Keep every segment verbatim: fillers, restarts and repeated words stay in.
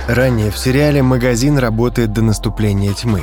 Ранее в сериале «Магазин работает до наступления тьмы».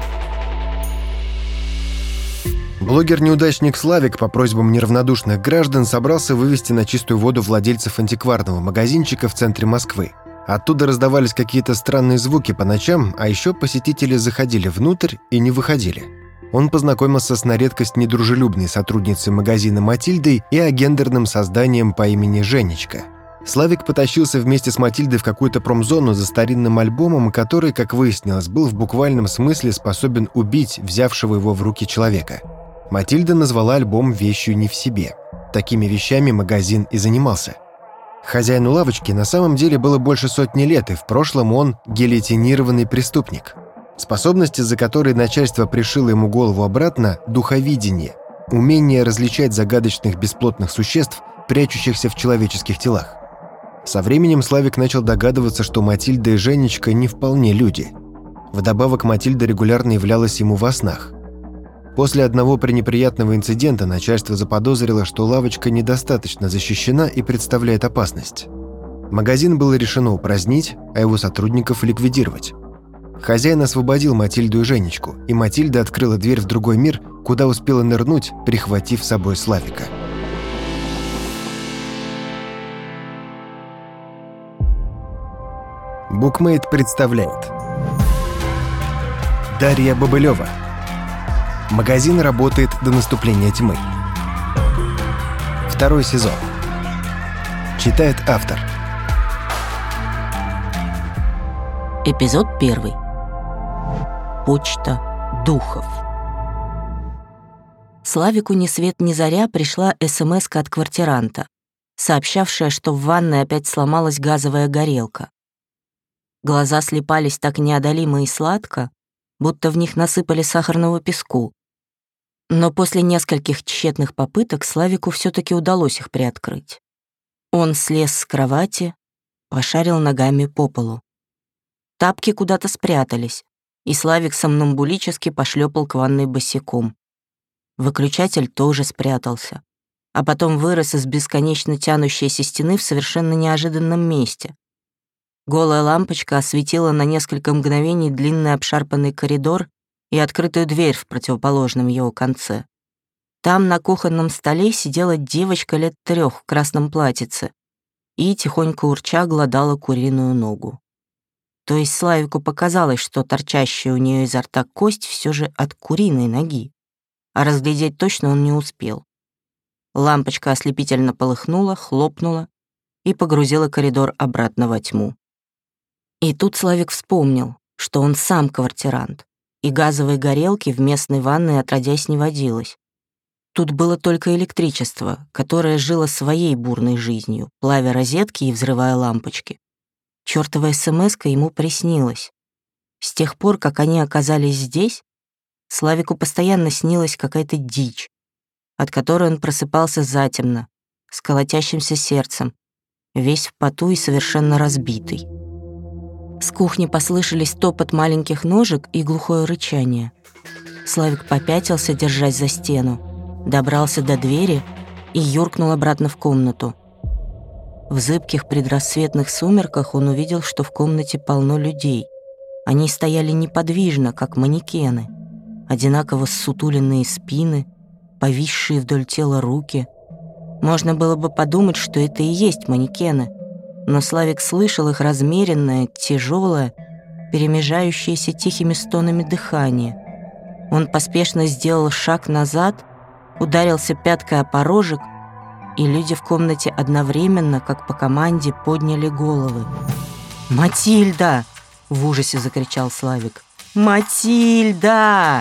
Блогер-неудачник Славик по просьбам неравнодушных граждан собрался вывести на чистую воду владельцев антикварного магазинчика в центре Москвы. Оттуда раздавались какие-то странные звуки по ночам, а еще посетители заходили внутрь и не выходили. Он познакомился с на редкость недружелюбной сотрудницей магазина Матильдой и агендерным созданием по имени Женечка. Славик потащился вместе с Матильдой в какую-то промзону за старинным альбомом, который, как выяснилось, был в буквальном смысле способен убить взявшего его в руки человека. Матильда назвала альбом «Вещью не в себе». Такими вещами магазин и занимался. Хозяину лавочки на самом деле было больше сотни лет, и в прошлом он гильотинированный преступник. Способности, за которые начальство пришило ему голову обратно – духовидение, умение различать загадочных бесплотных существ, прячущихся в человеческих телах. Со временем Славик начал догадываться, что Матильда и Женечка не вполне люди. Вдобавок Матильда регулярно являлась ему во снах. После одного пренеприятного инцидента начальство заподозрило, что лавочка недостаточно защищена и представляет опасность. Магазин было решено упразднить, а его сотрудников ликвидировать. Хозяин освободил Матильду и Женечку, и Матильда открыла дверь в другой мир, куда успела нырнуть, прихватив с собой Славика. Букмейт представляет. Дарья Бобылева. Магазин работает до наступления тьмы. Второй сезон. Читает автор. Эпизод первый. Почта духов. Славику ни свет ни заря пришла эс-эм-эска от квартиранта, сообщавшая, что в ванной опять сломалась газовая горелка. Глаза слипались так неодолимо и сладко, будто в них насыпали сахарного песку. Но после нескольких тщетных попыток Славику все-таки удалось их приоткрыть. Он слез с кровати, пошарил ногами по полу. Тапки куда-то спрятались, и Славик сомнамбулически пошлепал к ванной босиком. Выключатель тоже спрятался, а потом вырос из бесконечно тянущейся стены в совершенно неожиданном месте. Голая лампочка осветила на несколько мгновений длинный обшарпанный коридор и открытую дверь в противоположном его конце. Там на кухонном столе сидела девочка лет трех в красном платьице и, тихонько урча, глодала куриную ногу. То есть Славику показалось, что торчащая у нее изо рта кость все же от куриной ноги, а разглядеть точно он не успел. Лампочка ослепительно полыхнула, хлопнула и погрузила коридор обратно во тьму. И тут Славик вспомнил, что он сам квартирант, и газовой горелки в местной ванной отродясь не водилось. Тут было только электричество, которое жило своей бурной жизнью, плавя розетки и взрывая лампочки. Чёртова эс-эм-эска ему приснилась. С тех пор, как они оказались здесь, Славику постоянно снилась какая-то дичь, от которой он просыпался затемно, с колотящимся сердцем, весь в поту и совершенно разбитый. С кухни послышались топот маленьких ножек и глухое рычание. Славик попятился, держась за стену, добрался до двери и юркнул обратно в комнату. В зыбких предрассветных сумерках он увидел, что в комнате полно людей. Они стояли неподвижно, как манекены, одинаково ссутуленные спины, повисшие вдоль тела руки. Можно было бы подумать, что это и есть манекены, но Славик слышал их размеренное, тяжелое, перемежающееся тихими стонами дыхание. Он поспешно сделал шаг назад, ударился пяткой о порожек, и люди в комнате одновременно, как по команде, подняли головы. «Матильда!» — в ужасе закричал Славик. «Матильда!»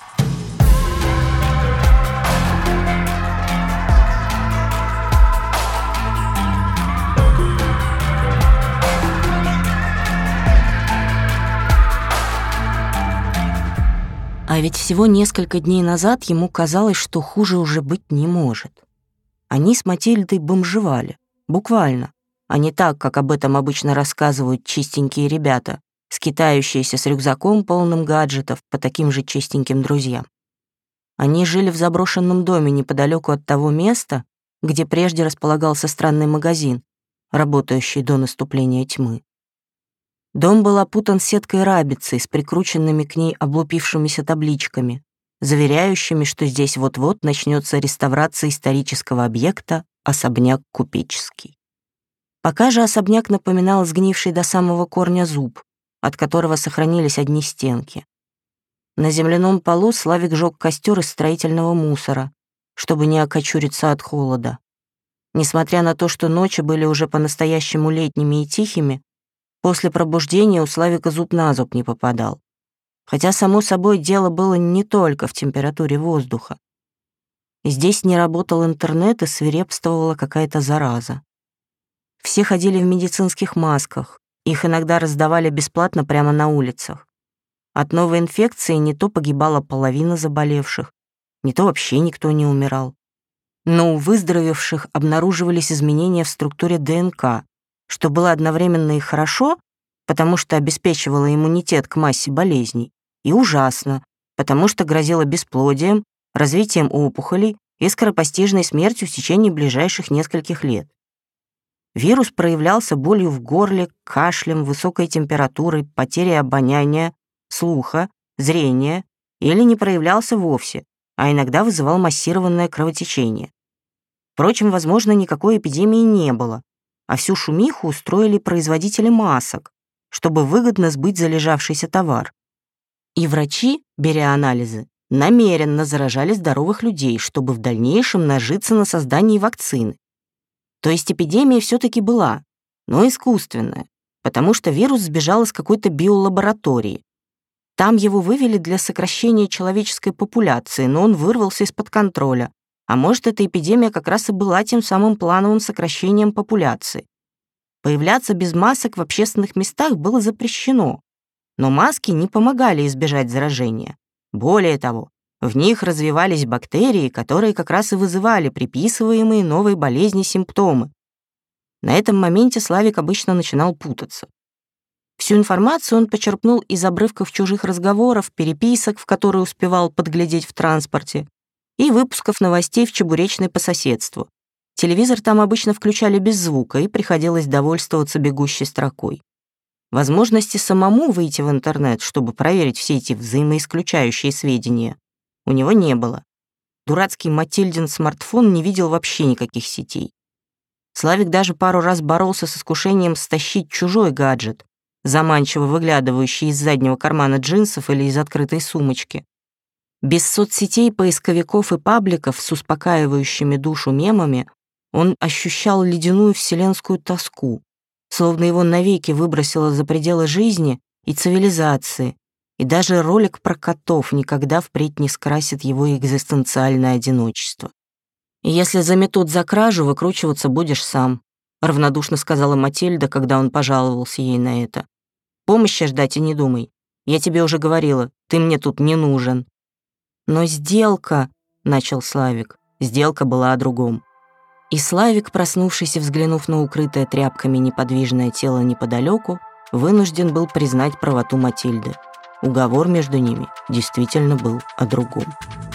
А ведь всего несколько дней назад ему казалось, что хуже уже быть не может. Они с Матильдой бомжевали, буквально, а не так, как об этом обычно рассказывают чистенькие ребята, скитающиеся с рюкзаком, полным гаджетов, по таким же чистеньким друзьям. Они жили в заброшенном доме неподалеку от того места, где прежде располагался странный магазин, работающий до наступления тьмы. Дом был опутан сеткой рабицы с прикрученными к ней облупившимися табличками, заверяющими, что здесь вот-вот начнется реставрация исторического объекта особняк купеческий. Пока же особняк напоминал сгнивший до самого корня зуб, от которого сохранились одни стенки. На земляном полу Славик жег костер из строительного мусора, чтобы не окочуриться от холода. Несмотря на то, что ночи были уже по-настоящему летними и тихими, после пробуждения у Славика зуб на зуб не попадал. Хотя, само собой, дело было не только в температуре воздуха. Здесь не работал интернет и свирепствовала какая-то зараза. Все ходили в медицинских масках, их иногда раздавали бесплатно прямо на улицах. От новой инфекции не то погибала половина заболевших, не то вообще никто не умирал. Но у выздоровевших обнаруживались изменения в структуре ДНК, что было одновременно и хорошо, потому что обеспечивало иммунитет к массе болезней, и ужасно, потому что грозило бесплодием, развитием опухолей и скоропостижной смертью в течение ближайших нескольких лет. Вирус проявлялся болью в горле, кашлем, высокой температурой, потерей обоняния, слуха, зрения или не проявлялся вовсе, а иногда вызывал массированное кровотечение. Впрочем, возможно, никакой эпидемии не было, а всю шумиху устроили производители масок, чтобы выгодно сбыть залежавшийся товар. И врачи, беря анализы, намеренно заражали здоровых людей, чтобы в дальнейшем нажиться на создании вакцины. То есть эпидемия все-таки была, но искусственная, потому что вирус сбежал из какой-то биолаборатории. Там его вывели для сокращения человеческой популяции, но он вырвался из-под контроля. А может, эта эпидемия как раз и была тем самым плановым сокращением популяции. Появляться без масок в общественных местах было запрещено, но маски не помогали избежать заражения. Более того, в них развивались бактерии, которые как раз и вызывали приписываемые новой болезни симптомы. На этом моменте Славик обычно начинал путаться. Всю информацию он почерпнул из обрывков чужих разговоров, переписок, в которые успевал подглядеть в транспорте, и выпусков новостей в чебуречной по соседству. Телевизор там обычно включали без звука, и приходилось довольствоваться бегущей строкой. Возможности самому выйти в интернет, чтобы проверить все эти взаимоисключающие сведения, у него не было. Дурацкий Матильдин смартфон не видел вообще никаких сетей. Славик даже пару раз боролся с искушением стащить чужой гаджет, заманчиво выглядывающий из заднего кармана джинсов или из открытой сумочки. Без соцсетей, поисковиков и пабликов с успокаивающими душу мемами он ощущал ледяную вселенскую тоску, словно его навеки выбросило за пределы жизни и цивилизации, и даже ролик про котов никогда впредь не скрасит его экзистенциальное одиночество. «И если заметут за кражу, выкручиваться будешь сам», равнодушно сказала Матильда, когда он пожаловался ей на это. «Помощи ждать и не думай. Я тебе уже говорила, ты мне тут не нужен». «Но сделка», — начал Славик, сделка была о другом. И Славик, проснувшись и взглянув на укрытое тряпками неподвижное тело неподалеку, вынужден был признать правоту Матильды. Уговор между ними действительно был о другом.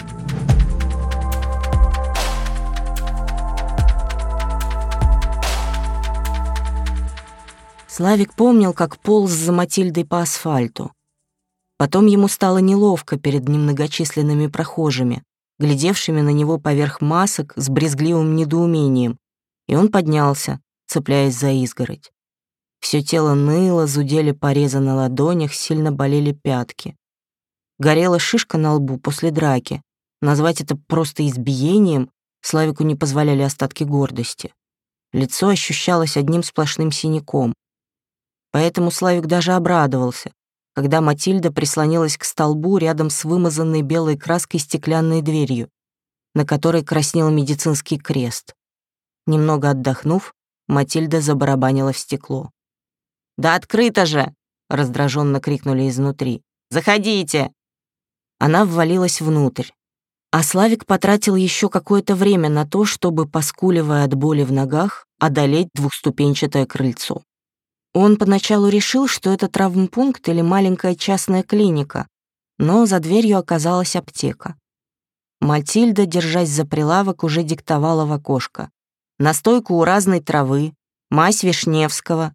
Славик помнил, как полз за Матильдой по асфальту. Потом ему стало неловко перед немногочисленными прохожими, глядевшими на него поверх масок с брезгливым недоумением, и он поднялся, цепляясь за изгородь. Все тело ныло, зудели порезы на ладонях, сильно болели пятки. Горела шишка на лбу после драки. Назвать это просто избиением Славику не позволяли остатки гордости. Лицо ощущалось одним сплошным синяком. Поэтому Славик даже обрадовался, когда Матильда прислонилась к столбу рядом с вымазанной белой краской стеклянной дверью, на которой краснел медицинский крест. Немного отдохнув, Матильда забарабанила в стекло. «Да открыто же!» — раздраженно крикнули изнутри. «Заходите!» Она ввалилась внутрь, а Славик потратил еще какое-то время на то, чтобы, поскуливая от боли в ногах, одолеть двухступенчатое крыльцо. Он поначалу решил, что это травмпункт или маленькая частная клиника, но за дверью оказалась аптека. Матильда, держась за прилавок, уже диктовала в окошко. Настойку у разной травы, мазь Вишневского,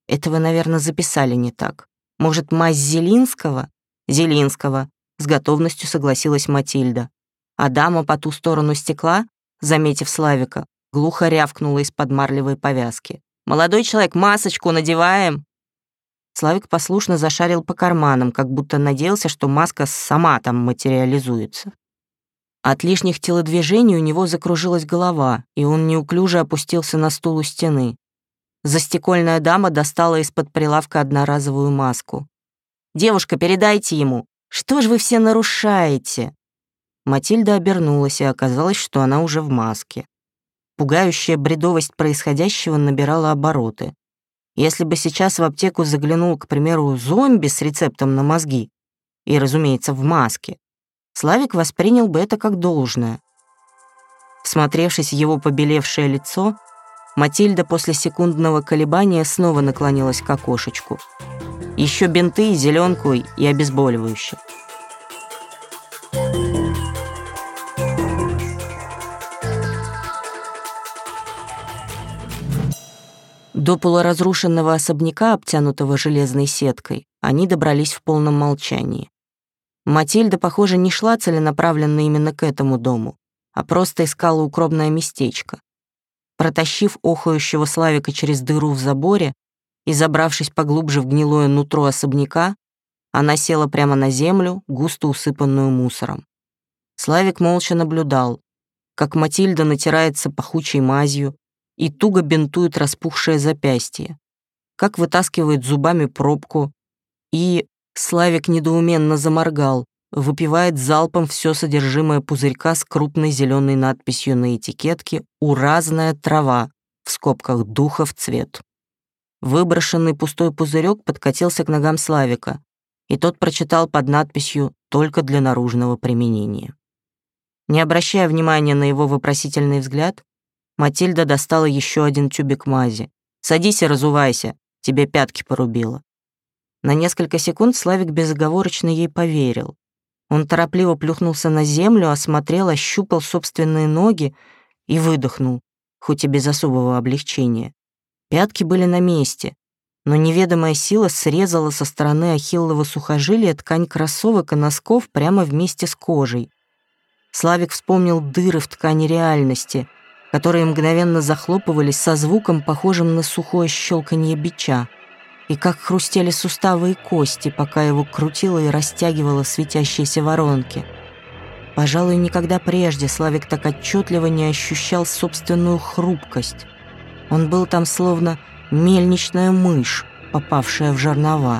Это вы, наверное, записали не так. Может, мазь Зелинского? Зелинского, с готовностью согласилась Матильда. А дама по ту сторону стекла, заметив Славика, глухо рявкнула из-под марлевой повязки. «Молодой человек, масочку надеваем!» Славик послушно зашарил по карманам, как будто надеялся, что маска сама там материализуется. От лишних телодвижений у него закружилась голова, и он неуклюже опустился на стул у стены. Застекольная дама достала из-под прилавка одноразовую маску. «Девушка, передайте ему! Что ж вы все нарушаете?» Матильда обернулась, и оказалось, что она уже в маске. Пугающая бредовость происходящего набирала обороты. Если бы сейчас в аптеку заглянул, к примеру, зомби с рецептом на мозги, и, разумеется, в маске, Славик воспринял бы это как должное. Всмотревшись в его побелевшее лицо, Матильда после секундного колебания снова наклонилась к окошечку. Еще бинты, зеленку и обезболивающее. До полуразрушенного особняка, обтянутого железной сеткой, они добрались в полном молчании. Матильда, похоже, не шла целенаправленно именно к этому дому, а просто искала укромное местечко. Протащив охающего Славика через дыру в заборе и забравшись поглубже в гнилое нутро особняка, она села прямо на землю, густо усыпанную мусором. Славик молча наблюдал, как Матильда натирается пахучей мазью и туго бинтует распухшее запястье, как вытаскивает зубами пробку, и Славик недоуменно заморгал, выпивает залпом все содержимое пузырька с крупной зеленой надписью на этикетке «Уразная трава» в скобках «Духов цвет». Выброшенный пустой пузырек подкатился к ногам Славика, и тот прочитал под надписью «Только для наружного применения». Не обращая внимания на его вопросительный взгляд, Матильда достала еще один тюбик мази. «Садись и разувайся, тебе пятки порубило». На несколько секунд Славик безоговорочно ей поверил. Он торопливо плюхнулся на землю, осмотрел, ощупал собственные ноги и выдохнул, хоть и без особого облегчения. Пятки были на месте, но неведомая сила срезала со стороны ахиллова сухожилия ткань кроссовок и носков прямо вместе с кожей. Славик вспомнил дыры в ткани реальности, которые мгновенно захлопывались со звуком, похожим на сухое щелканье бича, и как хрустели суставы и кости, пока его крутило и растягивало светящиеся воронки. Пожалуй, никогда прежде Славик так отчетливо не ощущал собственную хрупкость. Он был там словно мельничная мышь, попавшая в жернова.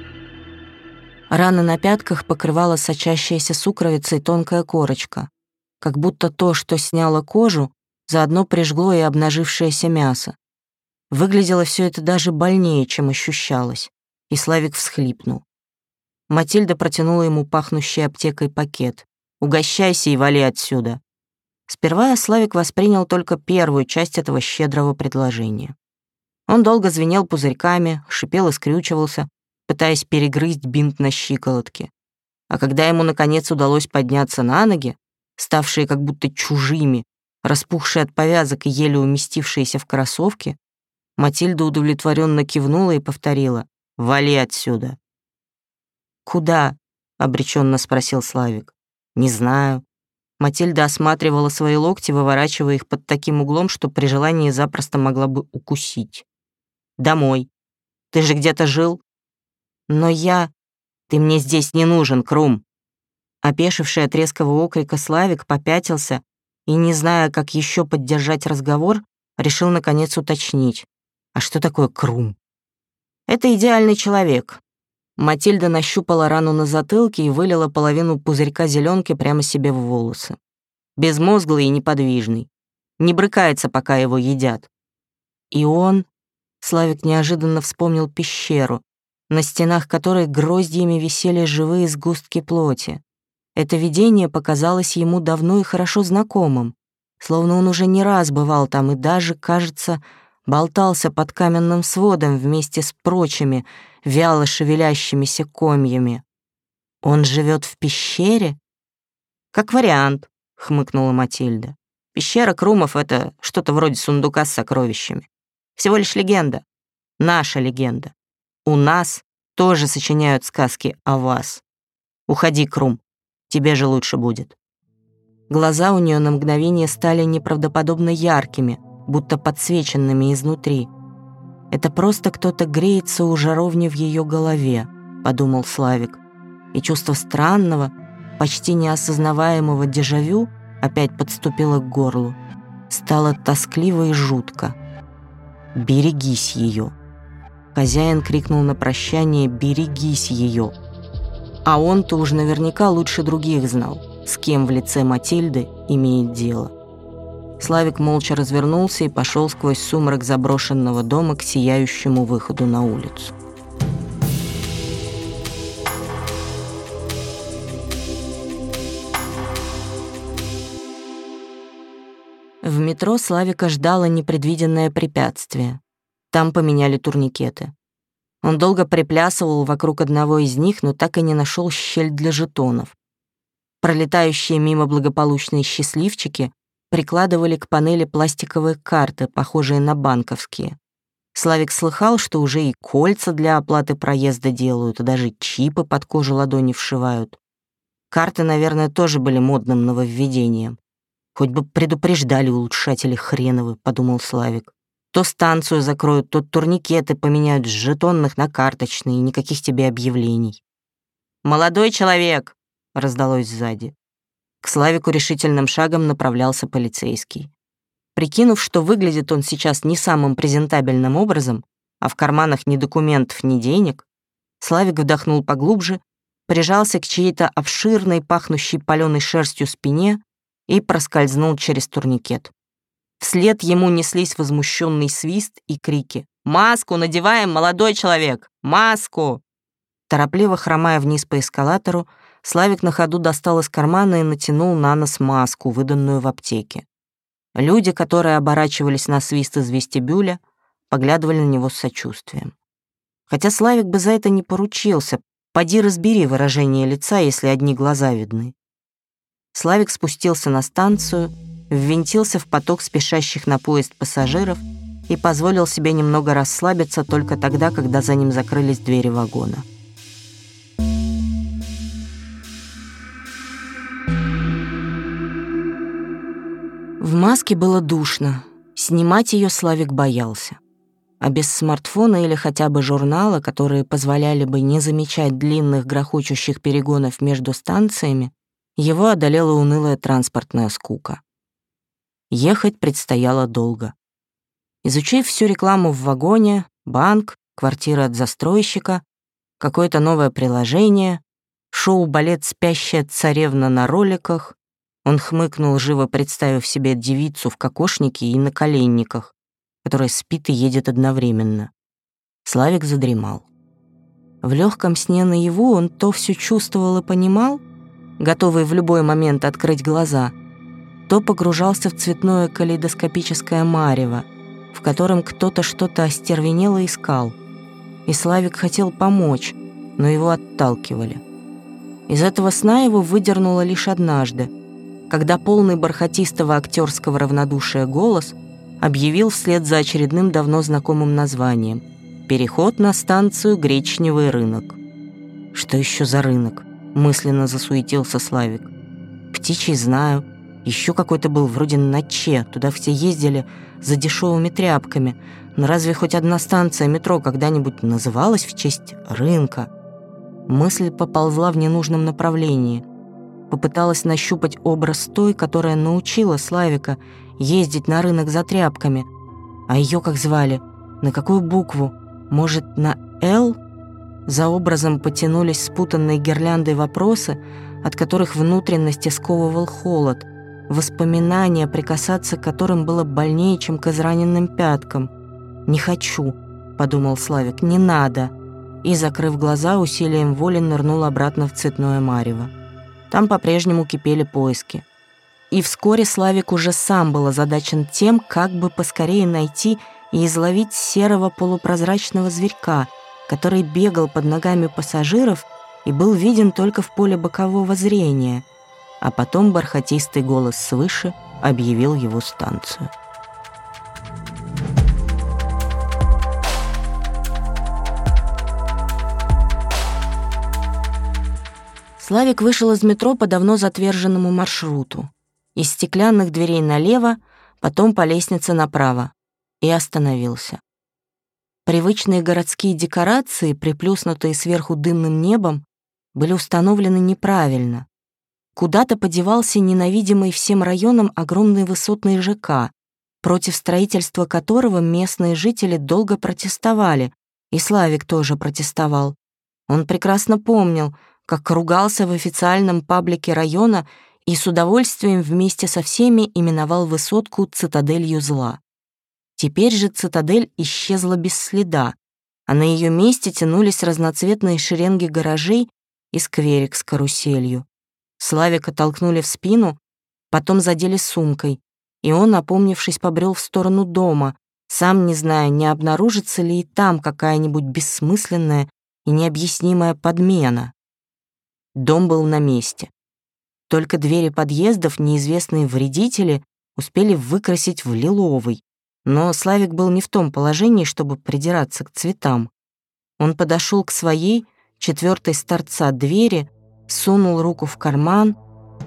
Рана на пятках покрывала сочащаяся сукровицей тонкая корочка, как будто то, что сняло кожу, заодно прижгло и обнажившееся мясо. Выглядело все это даже больнее, чем ощущалось, и Славик всхлипнул. Матильда протянула ему пахнущий аптекой пакет. «Угощайся и вали отсюда». Сперва Славик воспринял только первую часть этого щедрого предложения. Он долго звенел пузырьками, шипел и скрючивался, пытаясь перегрызть бинт на щиколотке. А когда ему, наконец, удалось подняться на ноги, ставшие как будто чужими, распухшие от повязок и еле уместившиеся в кроссовки, Матильда удовлетворенно кивнула и повторила: «Вали отсюда». «Куда?» — обреченно спросил Славик. «Не знаю». Матильда осматривала свои локти, выворачивая их под таким углом, что при желании запросто могла бы укусить. «Домой. Ты же где-то жил?» «Но я... Ты мне здесь не нужен, Крум». Опешивший от резкого окрика Славик попятился и, не зная, как еще поддержать разговор, решил наконец уточнить: «А что такое Крум?» «Это идеальный человек». Матильда нащупала рану на затылке и вылила половину пузырька зеленки прямо себе в волосы. Безмозглый и неподвижный. Не брыкается, пока его едят. И он... Славик неожиданно вспомнил пещеру, на стенах которой гроздьями висели живые сгустки плоти. Это видение показалось ему давно и хорошо знакомым, словно он уже не раз бывал там и даже, кажется, болтался под каменным сводом вместе с прочими вяло шевелящимися комьями. «Он живет в пещере?» «Как вариант», — хмыкнула Матильда. «Пещера Крумов — это что-то вроде сундука с сокровищами. Всего лишь легенда. Наша легенда. У нас тоже сочиняют сказки о вас. Уходи, Крум, тебе же лучше будет». Глаза у нее на мгновение стали неправдоподобно яркими, будто подсвеченными изнутри. «Это просто кто-то греется у жаровни в ее голове», — подумал Славик. И чувство странного, почти неосознаваемого дежавю опять подступило к горлу. Стало тоскливо и жутко. «Берегись ее!» Хозяин крикнул на прощание: «Берегись ее!» А он-то уж наверняка лучше других знал, с кем в лице Матильды имеет дело. Славик молча развернулся и пошел сквозь сумрак заброшенного дома к сияющему выходу на улицу. В метро Славика ждало непредвиденное препятствие. Там поменяли турникеты. Он долго приплясывал вокруг одного из них, но так и не нашел щель для жетонов. Пролетающие мимо благополучные счастливчики прикладывали к панели пластиковые карты, похожие на банковские. Славик слыхал, что уже и кольца для оплаты проезда делают, и даже чипы под кожу ладони вшивают. Карты, наверное, тоже были модным нововведением. «Хоть бы предупреждали улучшатели хреновы», — подумал Славик. «То станцию закроют, то турникеты поменяют с жетонных на карточные, никаких тебе объявлений». «Молодой человек!» — раздалось сзади. К Славику решительным шагом направлялся полицейский. Прикинув, что выглядит он сейчас не самым презентабельным образом, а в карманах ни документов, ни денег, Славик вдохнул поглубже, прижался к чьей-то обширной, пахнущей палёной шерстью спине и проскользнул через турникет. Вслед ему неслись возмущенный свист и крики: «Маску надеваем, молодой человек! Маску!» Торопливо хромая вниз по эскалатору, Славик на ходу достал из кармана и натянул на нос маску, выданную в аптеке. Люди, которые оборачивались на свист из вестибюля, поглядывали на него с сочувствием. Хотя Славик бы за это не поручился, поди разбери выражение лица, если одни глаза видны. Славик спустился на станцию, ввинтился в поток спешащих на поезд пассажиров и позволил себе немного расслабиться только тогда, когда за ним закрылись двери вагона. В маске было душно. Снимать ее Славик боялся. А без смартфона или хотя бы журнала, которые позволяли бы не замечать длинных грохочущих перегонов между станциями, его одолела унылая транспортная скука. Ехать предстояло долго. Изучив всю рекламу в вагоне, банк, квартира от застройщика, какое-то новое приложение, шоу-балет «Спящая царевна на роликах», он хмыкнул, живо представив себе девицу в кокошнике и на коленниках, которая спит и едет одновременно. Славик задремал. В легком сне наяву он то все чувствовал и понимал, готовый в любой момент открыть глаза, то погружался в цветное калейдоскопическое марево, в котором кто-то что-то остервенело искал. И Славик хотел помочь, но его отталкивали. Из этого сна его выдернуло лишь однажды, когда полный бархатистого актерского равнодушия голос объявил вслед за очередным давно знакомым названием: «Переход на станцию Гречневый рынок». «Что еще за рынок?» — мысленно засуетился Славик. «Птичий знаю. Еще какой-то был вроде на Че. Туда все ездили за дешевыми тряпками. Но разве хоть одна станция метро когда-нибудь называлась в честь рынка?» Мысль поползла в ненужном направлении. Попыталась нащупать образ той, которая научила Славика ездить на рынок за тряпками. А ее как звали? На какую букву? Может, на «Л»? За образом потянулись спутанные гирляндой вопросы, от которых внутренности сковывал холод, воспоминания, прикасаться к которым было больнее, чем к израненным пяткам. «Не хочу», — подумал Славик, — «не надо». И, закрыв глаза, усилием воли нырнул обратно в цветное марево. Там по-прежнему кипели поиски. И вскоре Славик уже сам был озадачен тем, как бы поскорее найти и изловить серого полупрозрачного зверька, который бегал под ногами пассажиров и был виден только в поле бокового зрения. А потом бархатистый голос свыше объявил его станцию. Славик вышел из метро по давно затверженному маршруту. Из стеклянных дверей налево, потом по лестнице направо. И остановился. Привычные городские декорации, приплюснутые сверху дымным небом, были установлены неправильно. Куда-то подевался ненавидимый всем районом огромный высотный ЖК, против строительства которого местные жители долго протестовали, и Славик тоже протестовал. Он прекрасно помнил, как ругался в официальном паблике района и с удовольствием вместе со всеми именовал высотку цитаделью зла. Теперь же цитадель исчезла без следа, а на ее месте тянулись разноцветные шеренги гаражей и скверик с каруселью. Славика толкнули в спину, потом задели сумкой, и он, опомнившись, побрел в сторону дома, сам не зная, не обнаружится ли и там какая-нибудь бессмысленная и необъяснимая подмена. Дом был на месте. Только двери подъездов неизвестные вредители успели выкрасить в лиловый, но Славик был не в том положении, чтобы придираться к цветам. Он подошел к своей, четвертой с торца двери, сунул руку в карман.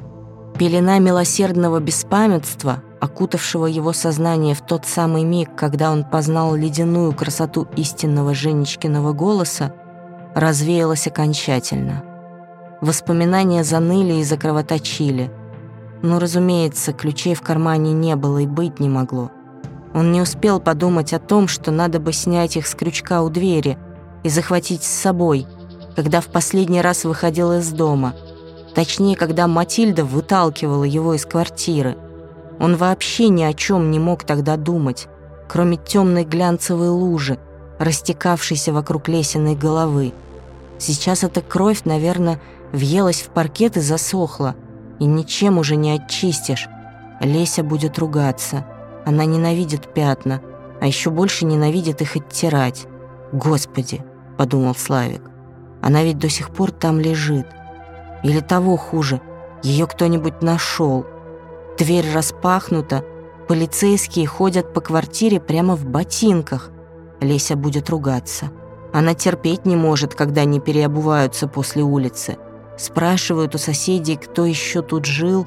Пелена милосердного беспамятства, окутавшего его сознание в тот самый миг, когда он познал ледяную красоту истинного Женечкиного голоса, развеялась окончательно. Воспоминания заныли и закровоточили. Но, разумеется, ключей в кармане не было и быть не могло. Он не успел подумать о том, что надо бы снять их с крючка у двери и захватить с собой, когда в последний раз выходил из дома, точнее, когда Матильда выталкивала его из квартиры. Он вообще ни о чем не мог тогда думать, кроме темной глянцевой лужи, растекавшейся вокруг Лесиной головы. Сейчас эта кровь, наверное, въелась в паркет и засохла, и ничем уже не очистишь. Леся будет ругаться. Она ненавидит пятна, а еще больше ненавидит их оттирать. «Господи!» — подумал Славик. «Она ведь до сих пор там лежит. Или того хуже, ее кто-нибудь нашел. Дверь распахнута, полицейские ходят по квартире прямо в ботинках. Леся будет ругаться. Она терпеть не может, когда они переобуваются после улицы. Спрашивают у соседей, кто еще тут жил».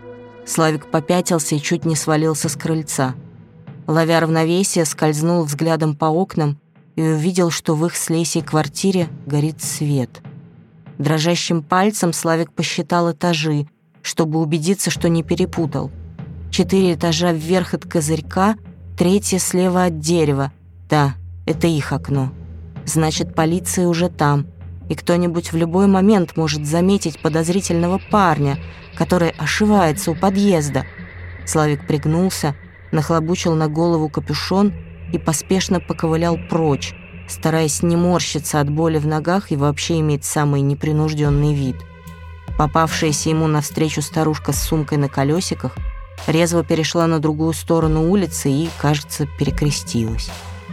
Славик попятился и чуть не свалился с крыльца. Ловя равновесие, скользнул взглядом по окнам и увидел, что в их с Лесей квартире горит свет. Дрожащим пальцем Славик посчитал этажи, чтобы убедиться, что не перепутал. Четыре этажа вверх от козырька, третье слева от дерева. Да, это их окно. Значит, полиция уже там, и кто-нибудь в любой момент может заметить подозрительного парня, который ошивается у подъезда. Славик пригнулся, нахлобучил на голову капюшон и поспешно поковылял прочь, стараясь не морщиться от боли в ногах и вообще иметь самый непринужденный вид. Попавшаяся ему навстречу старушка с сумкой на колесиках резво перешла на другую сторону улицы и, кажется, перекрестилась.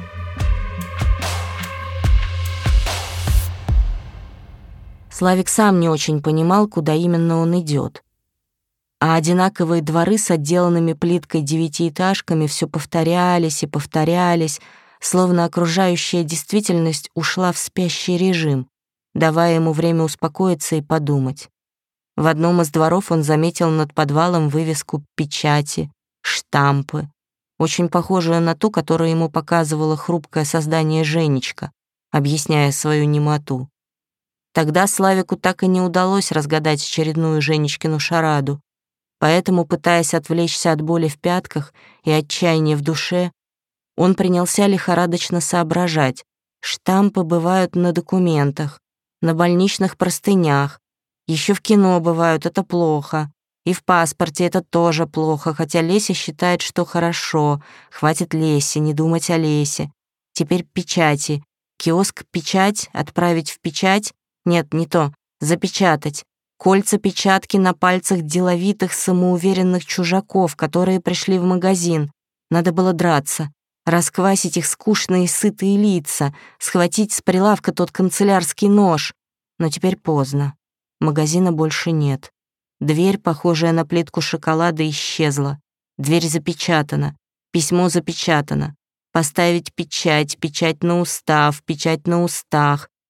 Славик сам не очень понимал, куда именно он идет. А одинаковые дворы с отделанными плиткой девятиэтажками все повторялись и повторялись, словно окружающая действительность ушла в спящий режим, давая ему время успокоиться и подумать. В одном из дворов он заметил над подвалом вывеску «Печати», «Штампы», очень похожую на ту, которую ему показывало хрупкое создание Женечка, объясняя свою немоту. Тогда Славику так и не удалось разгадать очередную Женечкину шараду, поэтому, пытаясь отвлечься от боли в пятках и отчаяния в душе, он принялся лихорадочно соображать. Штампы бывают на документах, на больничных простынях, еще в кино бывают, это плохо, и в паспорте это тоже плохо, хотя Леся считает, что хорошо, хватит Лесе, не думать о Лесе. Теперь печати, киоск «Печать», отправить в печать, нет, не то, запечатать. Кольца-печатки на пальцах деловитых, самоуверенных чужаков, которые пришли в магазин. Надо было драться, расквасить их скучные сытые лица, схватить с прилавка тот канцелярский нож. Но теперь поздно. Магазина больше нет. Дверь, похожая на плитку шоколада, исчезла. Дверь запечатана. Письмо запечатано. Поставить печать, печать на устав, печать на устах.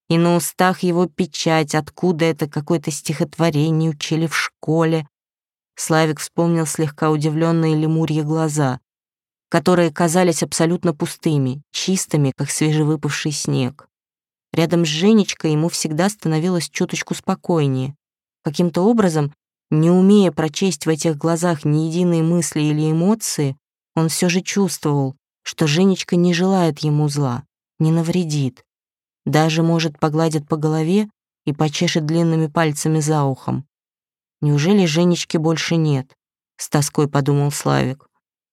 И на устах его печать, откуда это какое-то стихотворение учили в школе. Славик вспомнил слегка удивленные лемурьи глаза, которые казались абсолютно пустыми, чистыми, как свежевыпавший снег. Рядом с Женечкой ему всегда становилось чуточку спокойнее. Каким-то образом, не умея прочесть в этих глазах ни единой мысли или эмоции, он все же чувствовал, что Женечка не желает ему зла, не навредит. Даже, может, погладит по голове и почешет длинными пальцами за ухом. «Неужели Женечки больше нет?» — с тоской подумал Славик.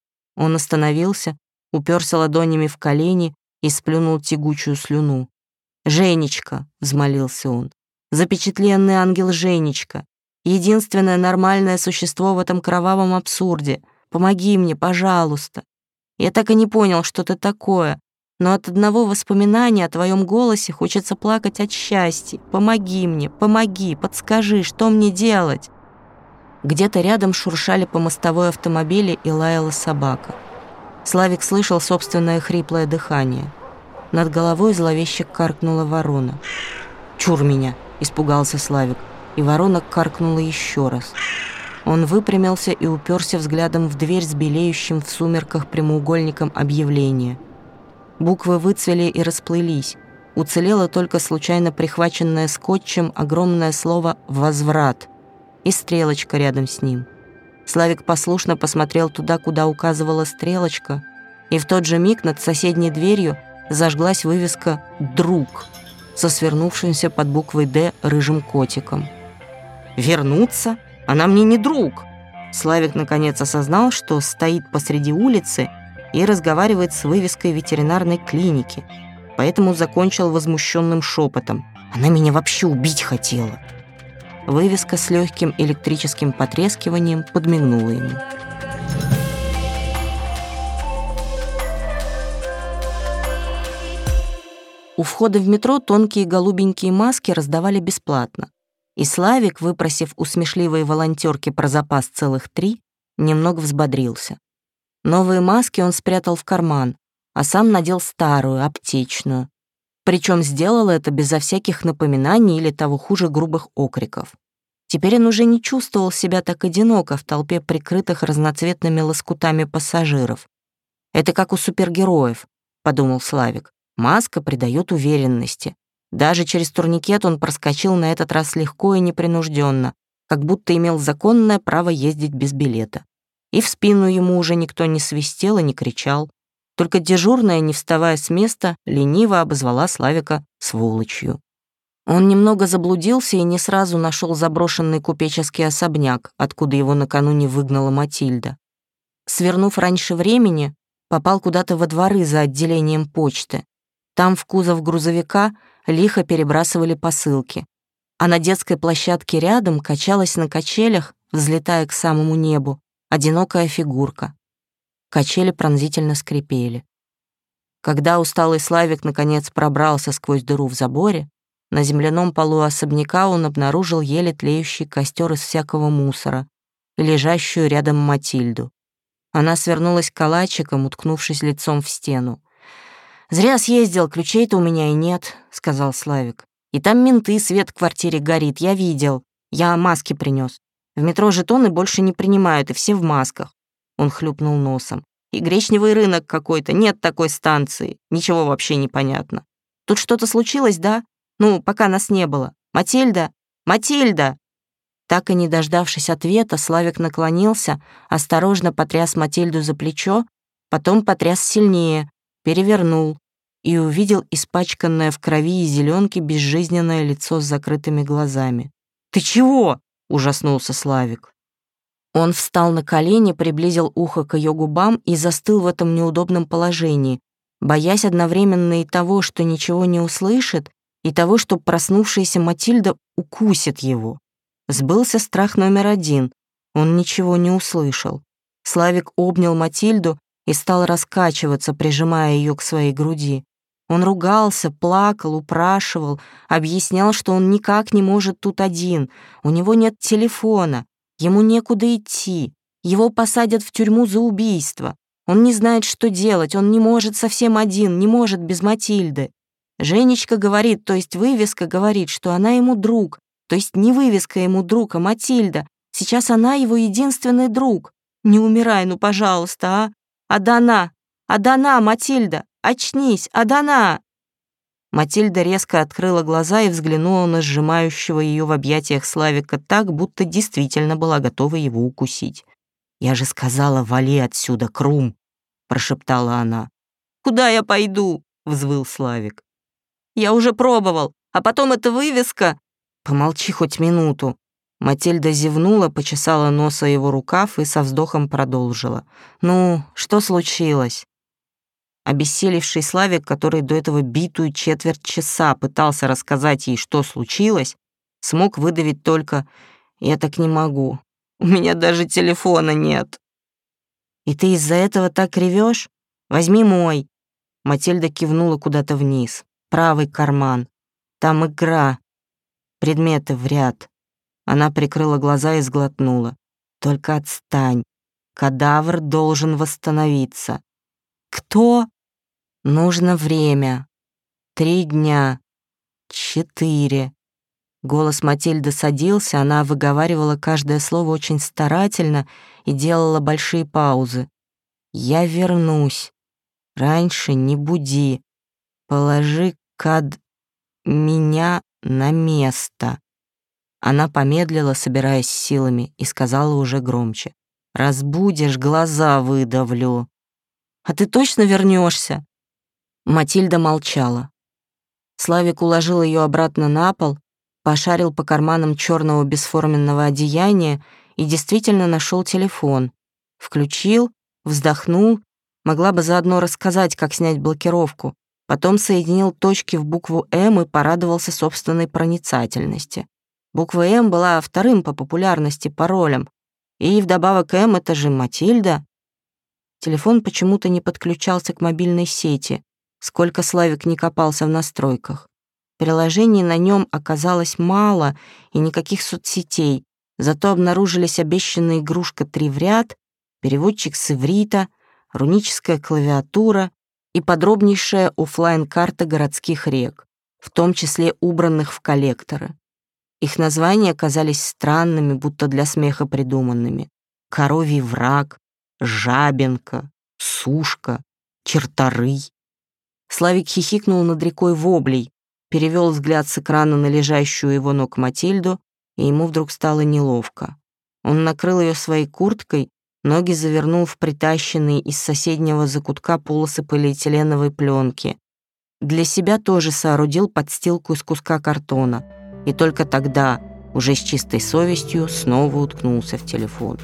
Он остановился, уперся ладонями в колени и сплюнул тягучую слюну. «Женечка!» — взмолился он. «Запечатленный ангел Женечка! Единственное нормальное существо в этом кровавом абсурде! Помоги мне, пожалуйста! Я так и не понял, что ты такое, но от одного воспоминания о твоем голосе хочется плакать от счастья. Помоги мне, помоги, подскажи, что мне делать?» Где-то рядом шуршали по мостовой автомобили и лаяла собака. Славик слышал собственное хриплое дыхание. Над головой зловеще каркнула ворона. «Чур меня!» — испугался Славик, и ворона каркнула еще раз. Он выпрямился и уперся взглядом в дверь с белеющим в сумерках прямоугольником объявления. Буквы выцвели и расплылись. Уцелело только случайно прихваченное скотчем огромное слово «возврат» и стрелочка рядом с ним. Славик послушно посмотрел туда, куда указывала стрелочка, и в тот же миг над соседней дверью зажглась вывеска «Друг» со свернувшимся под буквой «Д» рыжим котиком. «Вернуться? Она мне не друг!» Славик наконец осознал, что стоит посреди улицы и разговаривает с вывеской ветеринарной клиники, поэтому закончил возмущенным шепотом: «Она меня вообще убить хотела!» Вывеска с легким электрическим потрескиванием подмигнула ему. У входа в метро тонкие голубенькие маски раздавали бесплатно, и Славик, выпросив у смешливой волонтерки про запас целых три, немного взбодрился. Новые маски он спрятал в карман, а сам надел старую, аптечную. Причем сделал это безо всяких напоминаний или того хуже грубых окриков. Теперь он уже не чувствовал себя так одиноко в толпе прикрытых разноцветными лоскутами пассажиров. «Это как у супергероев», — подумал Славик. Маска придает уверенности. Даже через турникет он проскочил на этот раз легко и непринужденно, как будто имел законное право ездить без билета. И в спину ему уже никто не свистел и не кричал. Только дежурная, не вставая с места, лениво обозвала Славика сволочью. Он немного заблудился и не сразу нашел заброшенный купеческий особняк, откуда его накануне выгнала Матильда. Свернув раньше времени, попал куда-то во дворы за отделением почты. Там в кузов грузовика лихо перебрасывали посылки, а на детской площадке рядом качалась на качелях, взлетая к самому небу, одинокая фигурка. Качели пронзительно скрипели. Когда усталый Славик наконец пробрался сквозь дыру в заборе, на земляном полу особняка он обнаружил еле тлеющий костер из всякого мусора и лежащую рядом Матильду. Она свернулась калачиком, уткнувшись лицом в стену. «Зря съездил, ключей-то у меня и нет», — сказал Славик. «И там менты, свет в квартире горит, я видел. Я маски принес. В метро жетоны больше не принимают, и все в масках». Он хлюпнул носом. «И гречневый рынок какой-то, нет такой станции. Ничего вообще не понятно. Тут что-то случилось, да? Ну, пока нас не было. Матильда! Матильда!» Так и не дождавшись ответа, Славик наклонился, осторожно потряс Матильду за плечо, потом потряс сильнее, перевернул и увидел испачканное в крови и зеленке безжизненное лицо с закрытыми глазами. «Ты чего?» — ужаснулся Славик. Он встал на колени, приблизил ухо к ее губам и застыл в этом неудобном положении, боясь одновременно и того, что ничего не услышит, и того, что проснувшаяся Матильда укусит его. Сбылся страх номер один. Он ничего не услышал. Славик обнял Матильду и стал раскачиваться, прижимая ее к своей груди. Он ругался, плакал, упрашивал, объяснял, что он никак не может тут один, у него нет телефона, ему некуда идти, его посадят в тюрьму за убийство. Он не знает, что делать, он не может совсем один, не может без Матильды. Женечка говорит, то есть вывеска говорит, что она ему друг, то есть не вывеска ему друг, а Матильда. Сейчас она его единственный друг. Не умирай, ну, пожалуйста, а? Адана! Адана, Матильда! Очнись! Адана!» Матильда резко открыла глаза и взглянула на сжимающего ее в объятиях Славика так, будто действительно была готова его укусить. «Я же сказала, вали отсюда, Крум!» — прошептала она. «Куда я пойду?» — взвыл Славик. «Я уже пробовал, а потом эта вывеска...» «Помолчи хоть минуту». Матильда зевнула, почесала носа его рукав и со вздохом продолжила. «Ну, что случилось?» Обессилевший Славик, который до этого битую четверть часа пытался рассказать ей, что случилось, смог выдавить только «я так не могу, у меня даже телефона нет». «И ты из-за этого так ревешь? Возьми мой». Матильда кивнула куда-то вниз. «Правый карман. Там игра. Предметы в ряд». Она прикрыла глаза и сглотнула. «Только отстань. Кадавр должен восстановиться». «Кто?» «Нужно время. Три дня. Четыре». Голос Матильды садился, она выговаривала каждое слово очень старательно и делала большие паузы. «Я вернусь. Раньше не буди. Положи кад... меня на место». Она помедлила, собираясь силами, и сказала уже громче. «Разбудишь, глаза выдавлю». «А ты точно вернешься? Матильда молчала. Славик уложил ее обратно на пол, пошарил по карманам черного бесформенного одеяния и действительно нашел телефон. Включил, вздохнул, могла бы заодно рассказать, как снять блокировку. Потом соединил точки в букву «М» и порадовался собственной проницательности. Буква «М» была вторым по популярности паролем. И вдобавок «М» — это же Матильда. Телефон почему-то не подключался к мобильной сети, сколько Славик не копался в настройках. Приложений на нем оказалось мало и никаких соцсетей, зато обнаружились обещанная игрушка «Три в ряд», переводчик с иврита, руническая клавиатура и подробнейшая оффлайн-карта городских рек, в том числе убранных в коллекторы. Их названия оказались странными, будто для смеха придуманными. Коровий враг, Жабенка, Сушка, Черторый. Славик хихикнул над рекой Воблей, перевел взгляд с экрана на лежащую у его ног Матильду, и ему вдруг стало неловко. Он накрыл ее своей курткой, ноги завернул в притащенные из соседнего закутка полосы полиэтиленовой пленки. Для себя тоже соорудил подстилку из куска картона, и только тогда, уже с чистой совестью, снова уткнулся в телефон.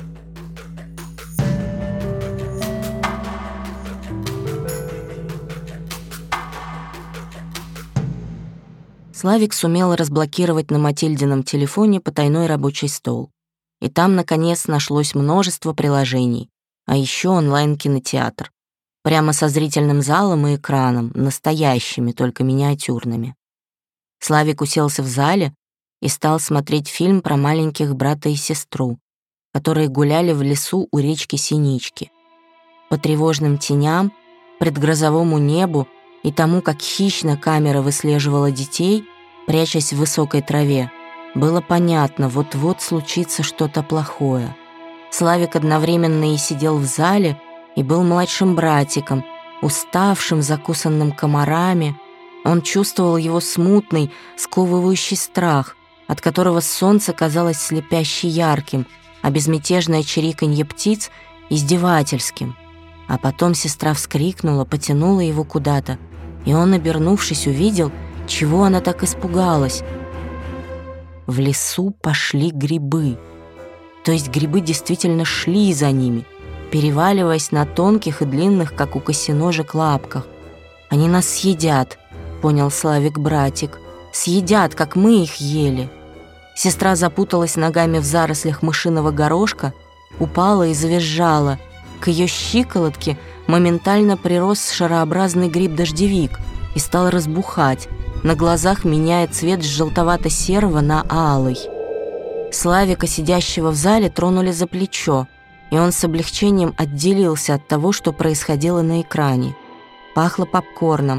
Славик сумел разблокировать на Матильдином телефоне потайной рабочий стол. И там, наконец, нашлось множество приложений, а еще онлайн-кинотеатр. Прямо со зрительным залом и экраном, настоящими, только миниатюрными. Славик уселся в зале и стал смотреть фильм про маленьких брата и сестру, которые гуляли в лесу у речки Синички. По тревожным теням, предгрозовому небу и тому, как хищно камера выслеживала детей, прячась в высокой траве, было понятно, вот-вот случится что-то плохое. Славик одновременно и сидел в зале, и был младшим братиком, уставшим, закусанным комарами. Он чувствовал его смутный, сковывающий страх, от которого солнце казалось слепяще ярким, а безмятежное чириканье птиц — издевательским. А потом сестра вскрикнула, потянула его куда-то, и он, обернувшись, увидел, чего она так испугалась. В лесу пошли грибы. То есть грибы действительно шли за ними, переваливаясь на тонких и длинных, как у косиножек, лапках. «Они нас съедят», — понял Славик-братик. «Съедят, как мы их ели». Сестра запуталась ногами в зарослях мышиного горошка, упала и завизжала. К ее щиколотке моментально прирос шарообразный гриб-дождевик и стал разбухать, на глазах меняя цвет с желтовато-серого на алый. Славика, сидящего в зале, тронули за плечо, и он с облегчением отделился от того, что происходило на экране. Пахло попкорном.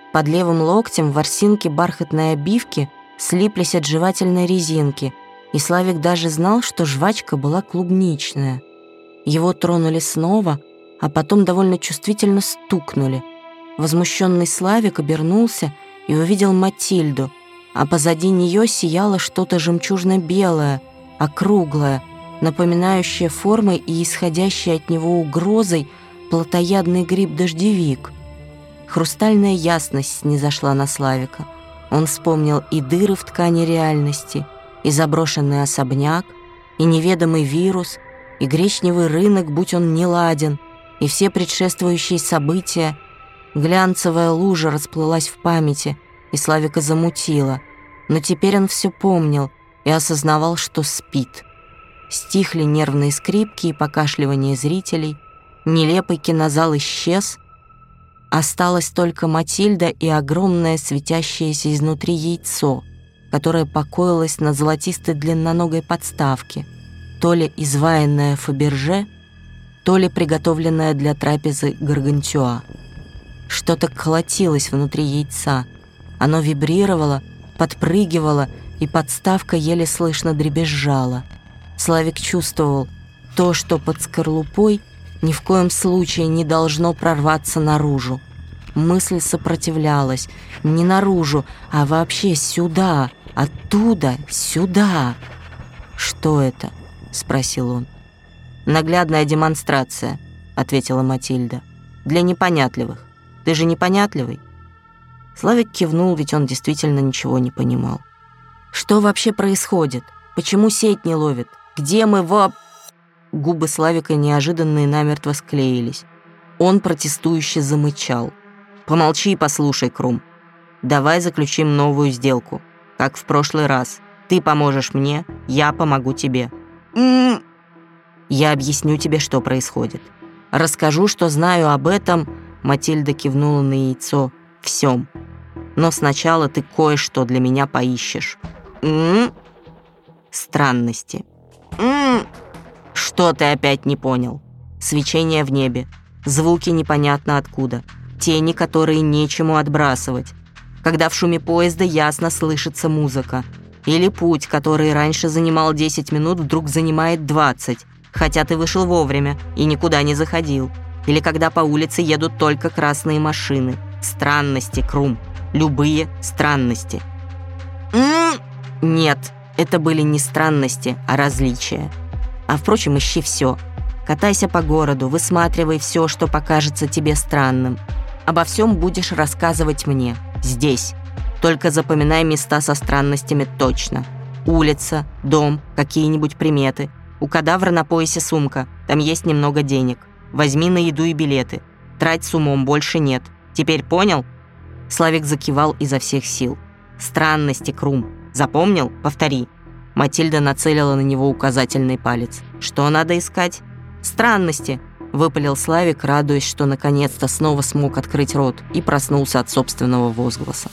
Под левым локтем ворсинки бархатной обивки слиплись от жевательной резинки, и Славик даже знал, что жвачка была клубничная. Его тронули снова, а потом довольно чувствительно стукнули. Возмущенный Славик обернулся и увидел Матильду, а позади нее сияло что-то жемчужно-белое, округлое, напоминающее формой и исходящее от него угрозой плотоядный гриб-дождевик. Хрустальная ясность снизошла на Славика. Он вспомнил и дыры в ткани реальности, и заброшенный особняк, и неведомый вирус, и гречневый рынок, будь он неладен, и все предшествующие события. Глянцевая лужа расплылась в памяти, и Славика замутило. Но теперь он все помнил и осознавал, что спит. Стихли нервные скрипки и покашливание зрителей, нелепый кинозал исчез, осталась только Матильда и огромное светящееся изнутри яйцо, которое покоилось на золотистой длинноногой подставке, то ли изваянное Фаберже, то ли приготовленное для трапезы Гаргантюа. Что-то колотилось внутри яйца, оно вибрировало, подпрыгивало, и подставка еле слышно дребезжала. Славик чувствовал, то, что под скорлупой, ни в коем случае не должно прорваться наружу. Мысль сопротивлялась. Не наружу, а вообще сюда, оттуда, сюда. «Что это?» — спросил он. «Наглядная демонстрация», — ответила Матильда. «Для непонятливых. Ты же непонятливый?» Славик кивнул, ведь он действительно ничего не понимал. «Что вообще происходит? Почему сеть не ловит? Где мы во...» Губы Славика неожиданно и намертво склеились. Он протестующе замычал. «Помолчи и послушай, Крум. Давай заключим новую сделку. Как в прошлый раз. Ты поможешь мне, я помогу тебе. М-м-м. Я объясню тебе, что происходит. Расскажу, что знаю об этом...» Матильда кивнула на яйцо. «Всем. Но сначала ты кое-что для меня поищешь. М-м-м. Странности. М-м-м. Что ты опять не понял? Свечение в небе, звуки непонятно откуда, тени, которые нечему отбрасывать, когда в шуме поезда ясно слышится музыка, или путь, который раньше занимал десять минут, вдруг занимает двадцать, хотя ты вышел вовремя и никуда не заходил, или когда по улице едут только красные машины. Странности, Крум, любые странности. М-м-м. Нет, это были не странности, а различия. А впрочем, ищи все. Катайся по городу, высматривай все, что покажется тебе странным. Обо всем будешь рассказывать мне, здесь. Только запоминай места со странностями точно. Улица, дом, какие-нибудь приметы. У кадавра на поясе сумка, там есть немного денег. Возьми на еду и билеты. Трать с умом, больше нет. Теперь понял?» Славик закивал изо всех сил. «Странности, Крум. Запомнил? Повтори». Матильда нацелила на него указательный палец. «Что надо искать?» «Странности», — выпалил Славик, радуясь, что наконец-то снова смог открыть рот, и проснулся от собственного возгласа.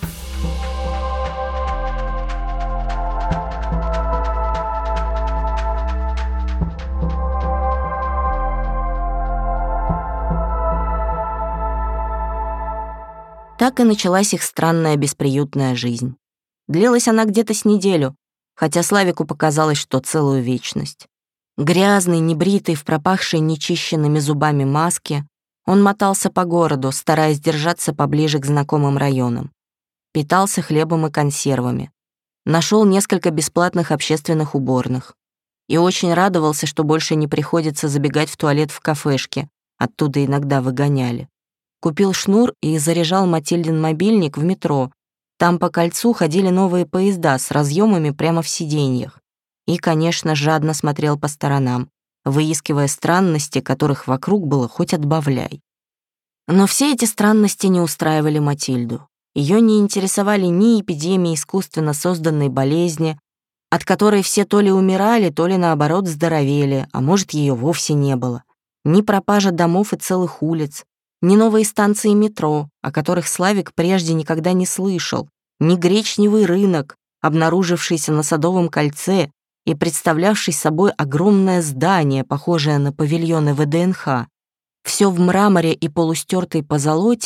Так и началась их странная бесприютная жизнь. Длилась она где-то с неделю, хотя Славику показалось, что целую вечность. Грязный, небритый, в пропахшей нечищенными зубами маске, он мотался по городу, стараясь держаться поближе к знакомым районам. Питался хлебом и консервами. Нашел несколько бесплатных общественных уборных. И очень радовался, что больше не приходится забегать в туалет в кафешке, оттуда иногда выгоняли. Купил шнур и заряжал Матильдин мобильник в метро. Там по кольцу ходили новые поезда с разъемами прямо в сиденьях. И, конечно, жадно смотрел по сторонам, выискивая странности, которых вокруг было хоть отбавляй. Но все эти странности не устраивали Матильду. Ее не интересовали ни эпидемии искусственно созданной болезни, от которой все то ли умирали, то ли наоборот здоровели, а может, ее вовсе не было, ни пропажа домов и целых улиц, ни новые станции метро, о которых Славик прежде никогда не слышал, ни гречневый рынок, обнаружившийся на Садовом кольце и представлявший собой огромное здание, похожее на павильоны вэ дэ эн ха. Все в мраморе и полустертой позолоте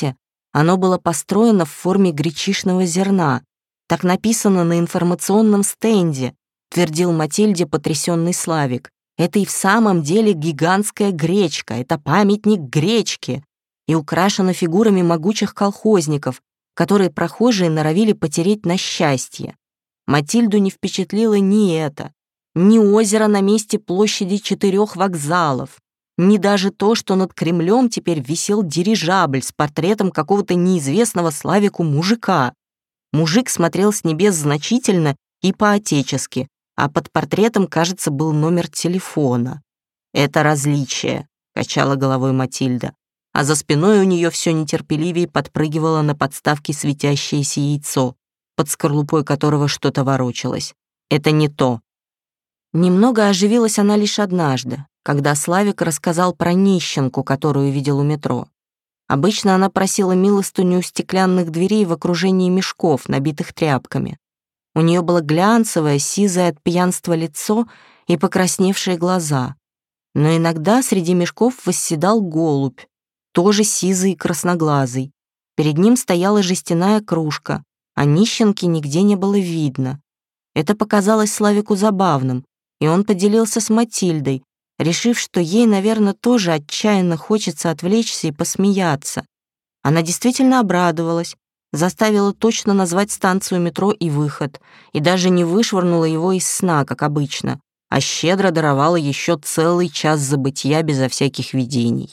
Оно было построено в форме гречишного зерна. Так написано на информационном стенде, твердил Матильде потрясенный Славик. Это и в самом деле гигантская гречка, это памятник гречке, и украшено фигурами могучих колхозников, которые прохожие норовили потереть на счастье. Матильду не впечатлило ни это, ни озеро на месте площади четырех вокзалов, ни даже то, что над Кремлем теперь висел дирижабль с портретом какого-то неизвестного Славику мужика. Мужик смотрел с небес значительно и по-отечески, а под портретом, кажется, был номер телефона. «Это различие», — качала головой Матильда, а за спиной у нее все нетерпеливее подпрыгивало на подставке светящееся яйцо, под скорлупой которого что-то ворочалось. «Это не то». Немного оживилась она лишь однажды, когда Славик рассказал про нищенку, которую видел у метро. Обычно она просила милостыню у стеклянных дверей в окружении мешков, набитых тряпками. У нее было глянцевое, сизое от пьянства лицо и покрасневшие глаза. Но иногда среди мешков восседал голубь, тоже сизый и красноглазый. Перед ним стояла жестяная кружка, а нищенки нигде не было видно. Это показалось Славику забавным, и он поделился с Матильдой, решив, что ей, наверное, тоже отчаянно хочется отвлечься и посмеяться. Она действительно обрадовалась, заставила точно назвать станцию метро и выход, и даже не вышвырнула его из сна, как обычно, а щедро даровала еще целый час забытия безо всяких видений.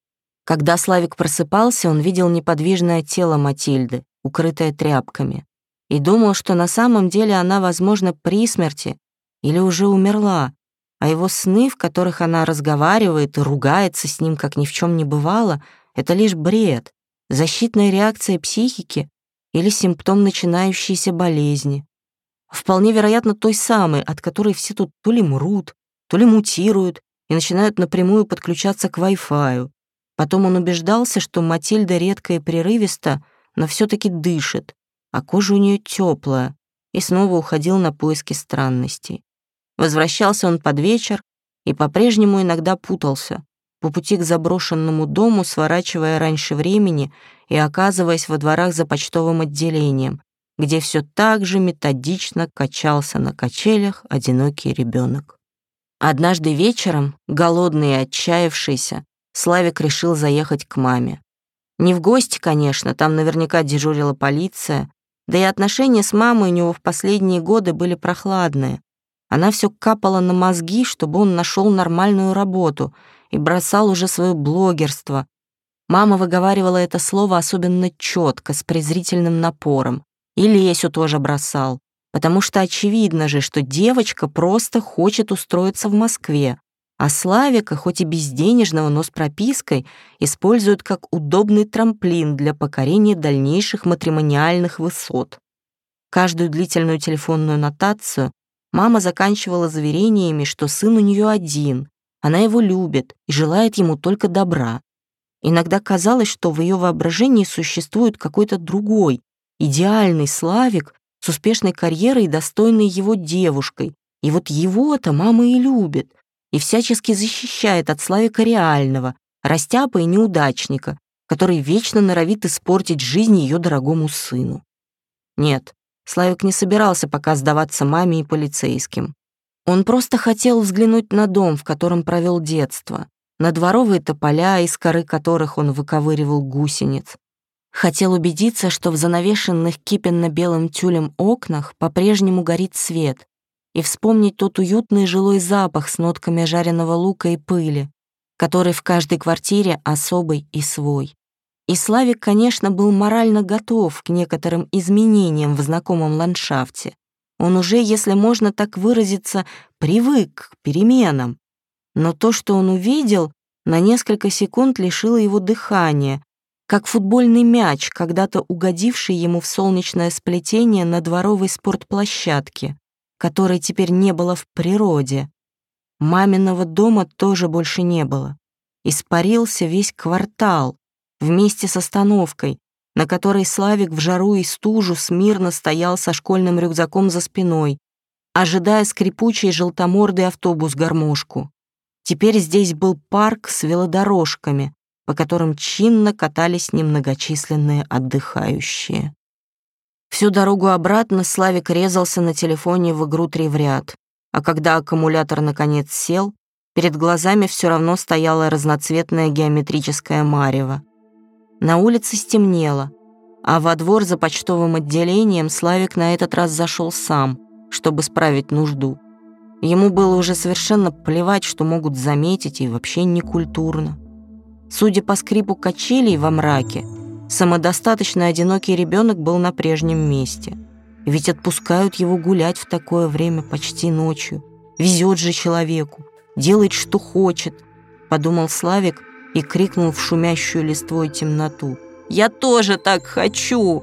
Когда Славик просыпался, он видел неподвижное тело Матильды, укрытое тряпками, и думал, что на самом деле она, возможно, при смерти или уже умерла, а его сны, в которых она разговаривает и ругается с ним, как ни в чем не бывало, это лишь бред, защитная реакция психики или симптом начинающейся болезни. Вполне вероятно, той самой, от которой все тут то ли мрут, то ли мутируют и начинают напрямую подключаться к Wi-Fi. Потом он убеждался, что Матильда редко и прерывисто, но все-таки дышит, а кожа у нее теплая, и снова уходил на поиски странностей. Возвращался он под вечер и по-прежнему иногда путался, по пути к заброшенному дому, сворачивая раньше времени и оказываясь во дворах за почтовым отделением, где все так же методично качался на качелях одинокий ребенок. Однажды вечером, голодный и отчаявшийся, Славик решил заехать к маме. Не в гости, конечно, там наверняка дежурила полиция, да и отношения с мамой у него в последние годы были прохладные. Она все капала на мозги, чтобы он нашел нормальную работу и бросал уже свое блогерство. Мама выговаривала это слово особенно четко, с презрительным напором. И Лесю тоже бросал, потому что очевидно же, что девочка просто хочет устроиться в Москве, а Славика, хоть и безденежного, но с пропиской, используют как удобный трамплин для покорения дальнейших матримониальных высот. Каждую длительную телефонную нотацию мама заканчивала заверениями, что сын у нее один, она его любит и желает ему только добра. Иногда казалось, что в ее воображении существует какой-то другой, идеальный Славик с успешной карьерой и достойной его девушкой, и вот его-то мама и любит, и всячески защищает от Славика реального, растяпа и неудачника, который вечно норовит испортить жизнь ее дорогому сыну. Нет, Славик не собирался пока сдаваться маме и полицейским. Он просто хотел взглянуть на дом, в котором провел детство, на дворовые тополя, из коры которых он выковыривал гусениц. Хотел убедиться, что в занавешенных кипенно-белым тюлем окнах по-прежнему горит свет, и вспомнить тот уютный жилой запах с нотками жареного лука и пыли, который в каждой квартире особый и свой. И Славик, конечно, был морально готов к некоторым изменениям в знакомом ландшафте. Он уже, если можно так выразиться, привык к переменам. Но то, что он увидел, на несколько секунд лишило его дыхания, как футбольный мяч, когда-то угодивший ему в солнечное сплетение на дворовой спортплощадке, которой теперь не было в природе. Маминого дома тоже больше не было. Испарился весь квартал, вместе с остановкой, на которой Славик в жару и стужу смирно стоял со школьным рюкзаком за спиной, ожидая скрипучий желтомордый автобус-гармошку. Теперь здесь был парк с велодорожками, по которым чинно катались немногочисленные отдыхающие. Всю дорогу обратно Славик резался на телефоне в игру «Три в ряд», а когда аккумулятор наконец сел, перед глазами все равно стояла разноцветная геометрическая марево. На улице стемнело, а во двор за почтовым отделением Славик на этот раз зашел сам, чтобы справить нужду. Ему было уже совершенно плевать, что могут заметить, и вообще некультурно. Судя по скрипу качелей во мраке, самодостаточно одинокий ребенок был на прежнем месте. Ведь отпускают его гулять в такое время почти ночью. Везет же человеку, делает, что хочет, подумал Славик и крикнул в шумящую листвой темноту: «Я тоже так хочу!»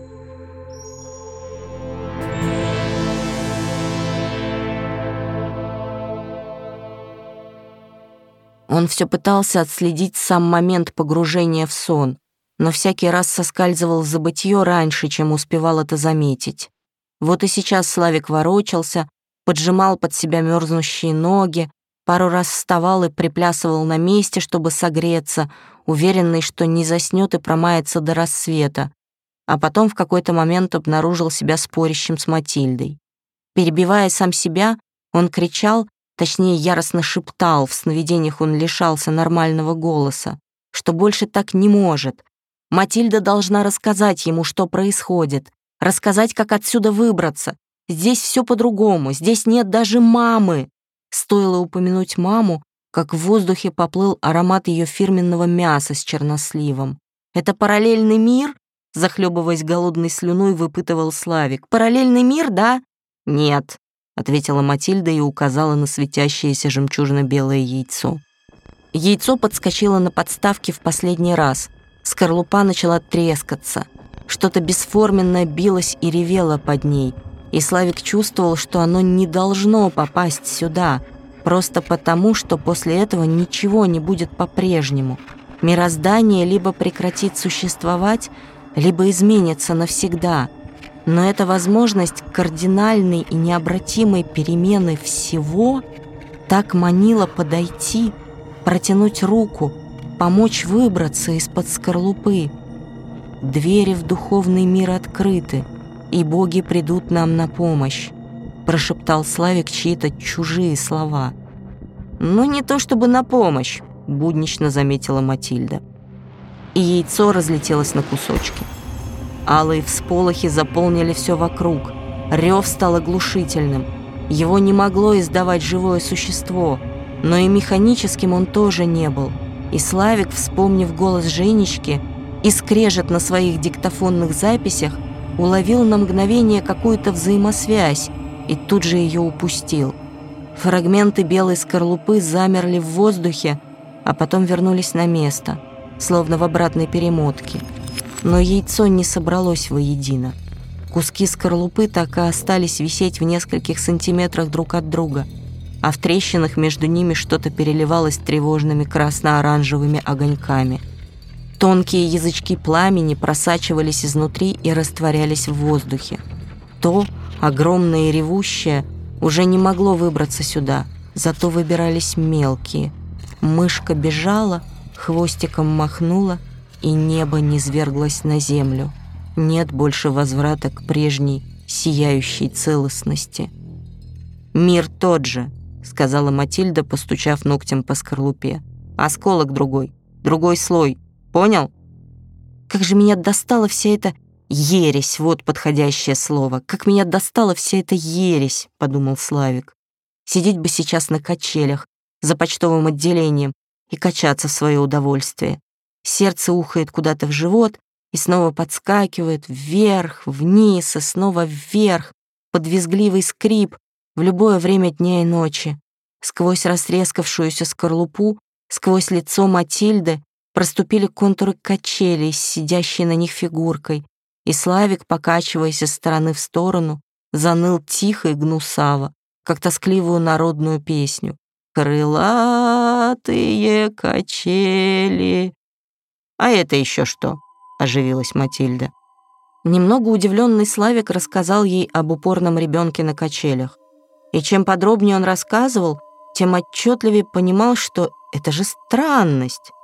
Он все пытался отследить сам момент погружения в сон, но всякий раз соскальзывал в забытье раньше, чем успевал это заметить. Вот и сейчас Славик ворочался, поджимал под себя мерзнущие ноги, пару раз вставал и приплясывал на месте, чтобы согреться, уверенный, что не заснет и промается до рассвета, а потом в какой-то момент обнаружил себя спорящим с Матильдой. Перебивая сам себя, он кричал, точнее яростно шептал, в сновидениях он лишался нормального голоса, что больше так не может. Матильда должна рассказать ему, что происходит, рассказать, как отсюда выбраться. Здесь все по-другому, здесь нет даже мамы. Стоило упомянуть маму, как в воздухе поплыл аромат ее фирменного мяса с черносливом. «Это параллельный мир?» — захлебываясь голодной слюной, выпытывал Славик. «Параллельный мир, да?» «Нет», — ответила Матильда и указала на светящееся жемчужно-белое яйцо. Яйцо подскочило на подставке в последний раз. Скорлупа начала трескаться. Что-то бесформенное билось и ревело под ней, и Славик чувствовал, что оно не должно попасть сюда, просто потому, что после этого ничего не будет по-прежнему. Мироздание либо прекратит существовать, либо изменится навсегда. Но эта возможность кардинальной и необратимой перемены всего так манила подойти, протянуть руку, помочь выбраться из-под скорлупы. Двери в духовный мир открыты, и боги придут нам на помощь, прошептал Славик чьи-то чужие слова. Ну, не то чтобы на помощь, буднично заметила Матильда. И яйцо разлетелось на кусочки. Алые всполохи заполнили все вокруг. Рев стал оглушительным. Его не могло издавать живое существо, но и механическим он тоже не был. И Славик, вспомнив голос Женечки и скрежет на своих диктофонных записях, уловил на мгновение какую-то взаимосвязь и тут же ее упустил. Фрагменты белой скорлупы замерли в воздухе, а потом вернулись на место, словно в обратной перемотке. Но яйцо не собралось воедино. Куски скорлупы так и остались висеть в нескольких сантиметрах друг от друга, а в трещинах между ними что-то переливалось тревожными красно-оранжевыми огоньками. Тонкие язычки пламени просачивались изнутри и растворялись в воздухе. То, огромное и ревущее, уже не могло выбраться сюда, зато выбирались мелкие. Мышка бежала, хвостиком махнула, и небо низверглось на землю. Нет больше возврата к прежней сияющей целостности. «Мир тот же», — сказала Матильда, постучав ногтем по скорлупе. «Осколок другой, другой слой. Понял?» «Как же меня достала вся эта ересь», вот подходящее слово. «Как меня достала вся эта ересь», — подумал Славик. «Сидеть бы сейчас на качелях за почтовым отделением и качаться в свое удовольствие. Сердце ухает куда-то в живот и снова подскакивает вверх, вниз и снова вверх, под визгливый скрип в любое время дня и ночи. Сквозь растрескавшуюся скорлупу, сквозь лицо Матильды проступили контуры качелей с сидящей на них фигуркой, и Славик, покачиваясь из стороны в сторону, заныл тихо и гнусаво, как тоскливую народную песню. «Крылатые качели». «А это еще что?» — оживилась Матильда. Немного удивленный Славик рассказал ей об упорном ребенке на качелях. И чем подробнее он рассказывал, тем отчетливее понимал, что это же странность.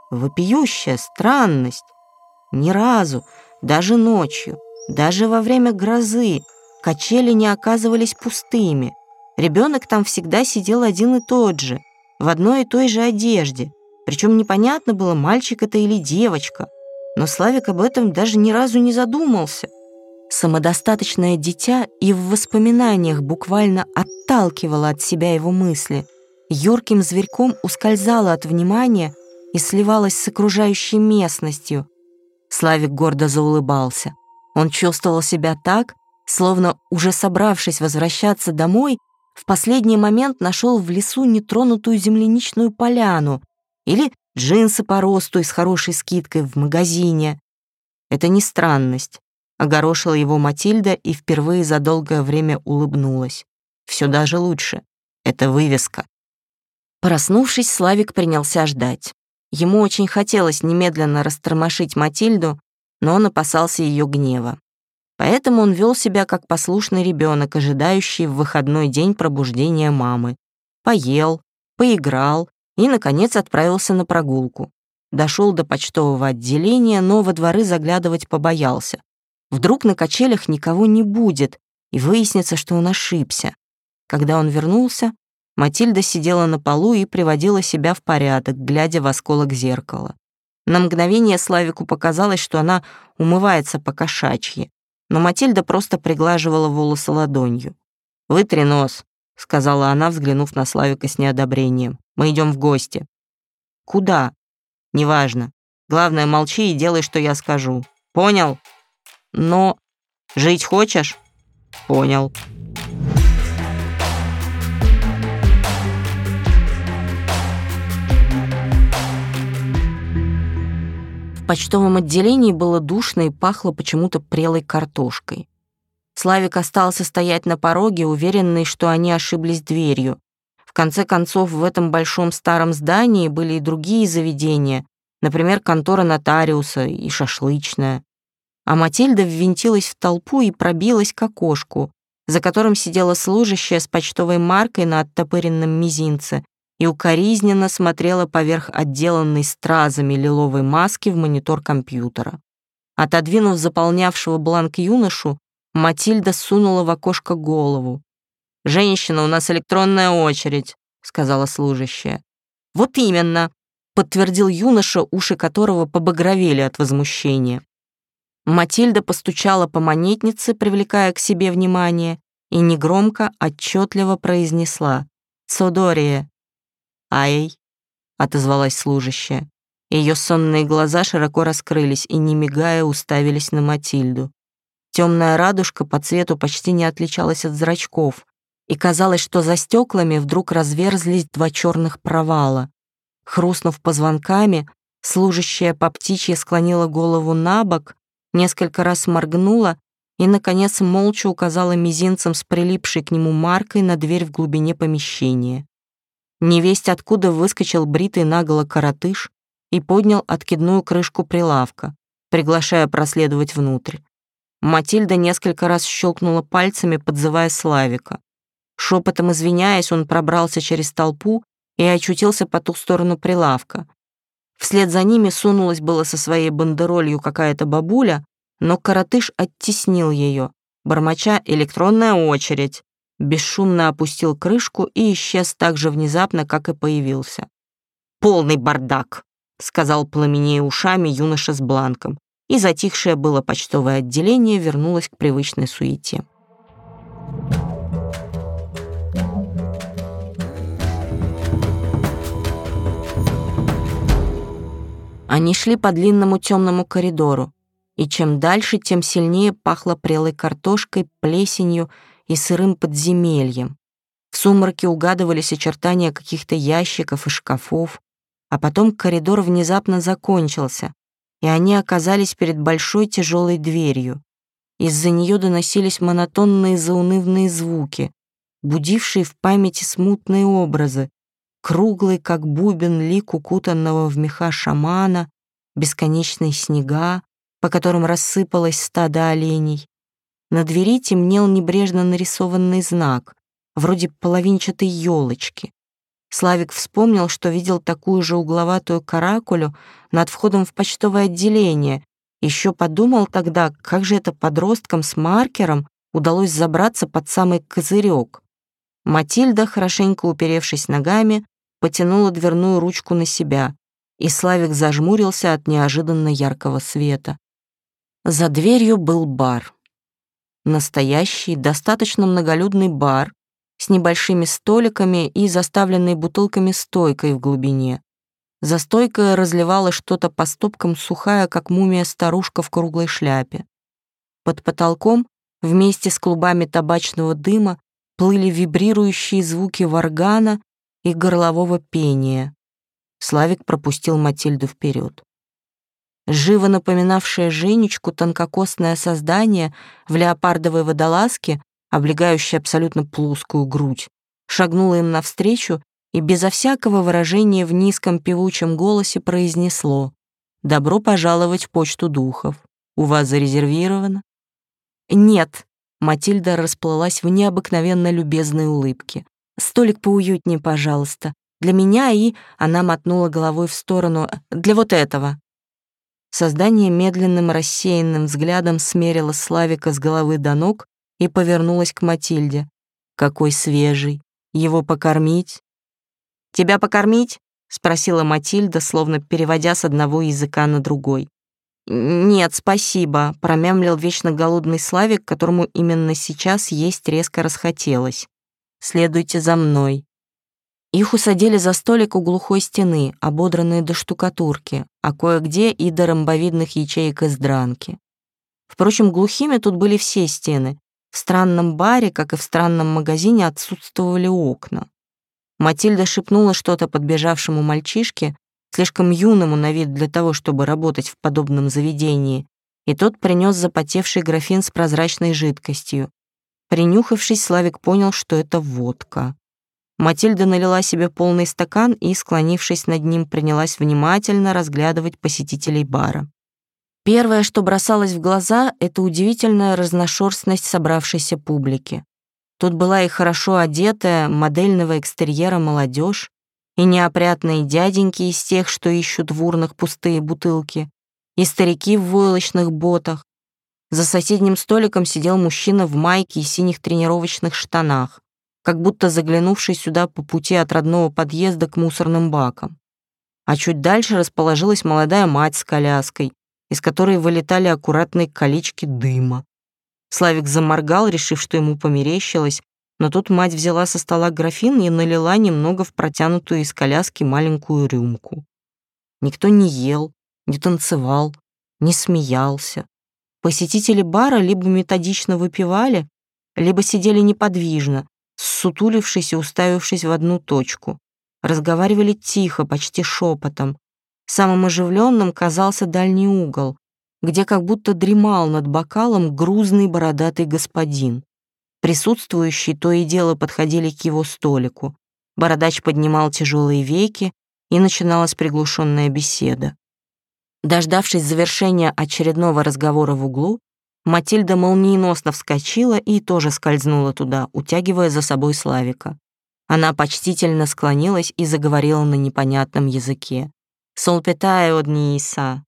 Вопиющая странность. Ни разу, даже ночью, даже во время грозы, качели не оказывались пустыми. Ребенок там всегда сидел один и тот же, в одной и той же одежде. Причем непонятно было, мальчик это или девочка. Но Славик об этом даже ни разу не задумался. Самодостаточное дитя и в воспоминаниях буквально отталкивало от себя его мысли. Юрким зверьком ускользало от внимания и сливалось с окружающей местностью. Славик гордо заулыбался. Он чувствовал себя так, словно, уже собравшись возвращаться домой, в последний момент нашел в лесу нетронутую земляничную поляну или джинсы по росту и с хорошей скидкой в магазине. Это не странность. Огорошила его Матильда и впервые за долгое время улыбнулась. Все даже лучше. Это вывеска. Проснувшись, Славик принялся ждать. Ему очень хотелось немедленно растормошить Матильду, но он опасался ее гнева. Поэтому он вел себя как послушный ребенок, ожидающий в выходной день пробуждения мамы. Поел, поиграл и, наконец, отправился на прогулку. Дошел до почтового отделения, но во дворы заглядывать побоялся. Вдруг на качелях никого не будет, и выяснится, что он ошибся. Когда он вернулся, Матильда сидела на полу и приводила себя в порядок, глядя в осколок зеркала. На мгновение Славику показалось, что она умывается по-кошачьи, но Матильда просто приглаживала волосы ладонью. «Вытри нос», — сказала она, взглянув на Славика с неодобрением. «Мы идем в гости». «Куда?» «Неважно. Главное, молчи и делай, что я скажу. Понял?» «Но... жить хочешь?» «Понял». В почтовом отделении было душно и пахло почему-то прелой картошкой. Славик остался стоять на пороге, уверенный, что они ошиблись дверью. В конце концов, в этом большом старом здании были и другие заведения, например, контора нотариуса и шашлычная. А Матильда ввинтилась в толпу и пробилась к окошку, за которым сидела служащая с почтовой маркой на оттопыренном мизинце и укоризненно смотрела поверх отделанной стразами лиловой маски в монитор компьютера. Отодвинув заполнявшего бланк юношу, Матильда сунула в окошко голову. «Женщина, у нас электронная очередь», — сказала служащая. «Вот именно», — подтвердил юноша, уши которого побагровели от возмущения. Матильда постучала по монетнице, привлекая к себе внимание, и негромко, отчетливо произнесла «Содория». «Ай», — отозвалась служащая. Ее сонные глаза широко раскрылись и, не мигая, уставились на Матильду. Темная радужка по цвету почти не отличалась от зрачков, и казалось, что за стеклами вдруг разверзлись два черных провала. Хрустнув позвонками, служащая по птичьи склонила голову на бок, несколько раз моргнула и, наконец, молча указала мизинцем с прилипшей к нему маркой на дверь в глубине помещения. Невесть откуда выскочил бритый наголо коротыш и поднял откидную крышку прилавка, приглашая проследовать внутрь. Матильда несколько раз щелкнула пальцами, подзывая Славика. Шепотом извиняясь, он пробрался через толпу и очутился по ту сторону прилавка. Вслед за ними сунулась было со своей бандеролью какая-то бабуля, но коротыш оттеснил ее, бормоча «электронная очередь», бесшумно опустил крышку и исчез так же внезапно, как и появился. «Полный бардак», — сказал пламенея ушами юноша с бланком, и затихшее было почтовое отделение вернулось к привычной суете. Они шли по длинному темному коридору, и чем дальше, тем сильнее пахло прелой картошкой, плесенью и сырым подземельем. В сумраке угадывались очертания каких-то ящиков и шкафов, а потом коридор внезапно закончился, и они оказались перед большой тяжелой дверью. Из-за нее доносились монотонные заунывные звуки, будившие в памяти смутные образы, круглый, как бубен, лик укутанного в меха шамана, бесконечные снега, по которым рассыпалось стадо оленей. На двери темнел небрежно нарисованный знак, вроде половинчатой елочки. Славик вспомнил, что видел такую же угловатую каракулю над входом в почтовое отделение. Еще подумал тогда, как же это подросткам с маркером удалось забраться под самый козырек. Матильда, хорошенько уперевшись ногами, потянула дверную ручку на себя, и Славик зажмурился от неожиданно яркого света. За дверью был бар. Настоящий, достаточно многолюдный бар с небольшими столиками и заставленной бутылками стойкой в глубине. За стойкой разливала что-то по стопкам сухая, как мумия старушка в круглой шляпе. Под потолком, вместе с клубами табачного дыма, плыли вибрирующие звуки варгана и горлового пения. Славик пропустил Матильду вперед. Живо напоминавшее Женечку тонкокосное создание в леопардовой водолазке, облегающее абсолютно плоскую грудь, шагнуло им навстречу и безо всякого выражения в низком певучем голосе произнесло: «Добро пожаловать в почту духов. У вас зарезервировано?» «Нет», — Матильда расплылась в необыкновенно любезной улыбке. «Столик поуютнее, пожалуйста. Для меня и...» — она мотнула головой в сторону. «Для вот этого». Создание медленным рассеянным взглядом смерило Славика с головы до ног и повернулось к Матильде. «Какой свежий! Его покормить?» «Тебя покормить?» — спросила Матильда, словно переводя с одного языка на другой. «Нет, спасибо», — промямлил вечно голодный Славик, которому именно сейчас есть резко расхотелось. «Следуйте за мной». Их усадили за столик у глухой стены, ободранные до штукатурки, а кое-где и до ромбовидных ячеек из дранки. Впрочем, глухими тут были все стены. В странном баре, как и в странном магазине, отсутствовали окна. Матильда шепнула что-то подбежавшему мальчишке, слишком юному на вид для того, чтобы работать в подобном заведении, и тот принес запотевший графин с прозрачной жидкостью. Принюхавшись, Славик понял, что это водка. Матильда налила себе полный стакан и, склонившись над ним, принялась внимательно разглядывать посетителей бара. Первое, что бросалось в глаза, это удивительная разношерстность собравшейся публики. Тут была и хорошо одетая, модельного экстерьера молодежь, и неопрятные дяденьки из тех, что ищут в урнах пустые бутылки, и старики в войлочных ботах. За соседним столиком сидел мужчина в майке и синих тренировочных штанах, как будто заглянувший сюда по пути от родного подъезда к мусорным бакам. А чуть дальше расположилась молодая мать с коляской, из которой вылетали аккуратные колечки дыма. Славик заморгал, решив, что ему померещилось, но тут мать взяла со стола графин и налила немного в протянутую из коляски маленькую рюмку. Никто не ел, не танцевал, не смеялся. Посетители бара либо методично выпивали, либо сидели неподвижно, ссутулившись и уставившись в одну точку. Разговаривали тихо, почти шепотом. Самым оживленным казался дальний угол, где как будто дремал над бокалом грузный бородатый господин. Присутствующие то и дело подходили к его столику. Бородач поднимал тяжелые веки, и начиналась приглушенная беседа. Дождавшись завершения очередного разговора в углу, Матильда молниеносно вскочила и тоже скользнула туда, утягивая за собой Славика. Она почтительно склонилась и заговорила на непонятном языке. «Солпетая одниса».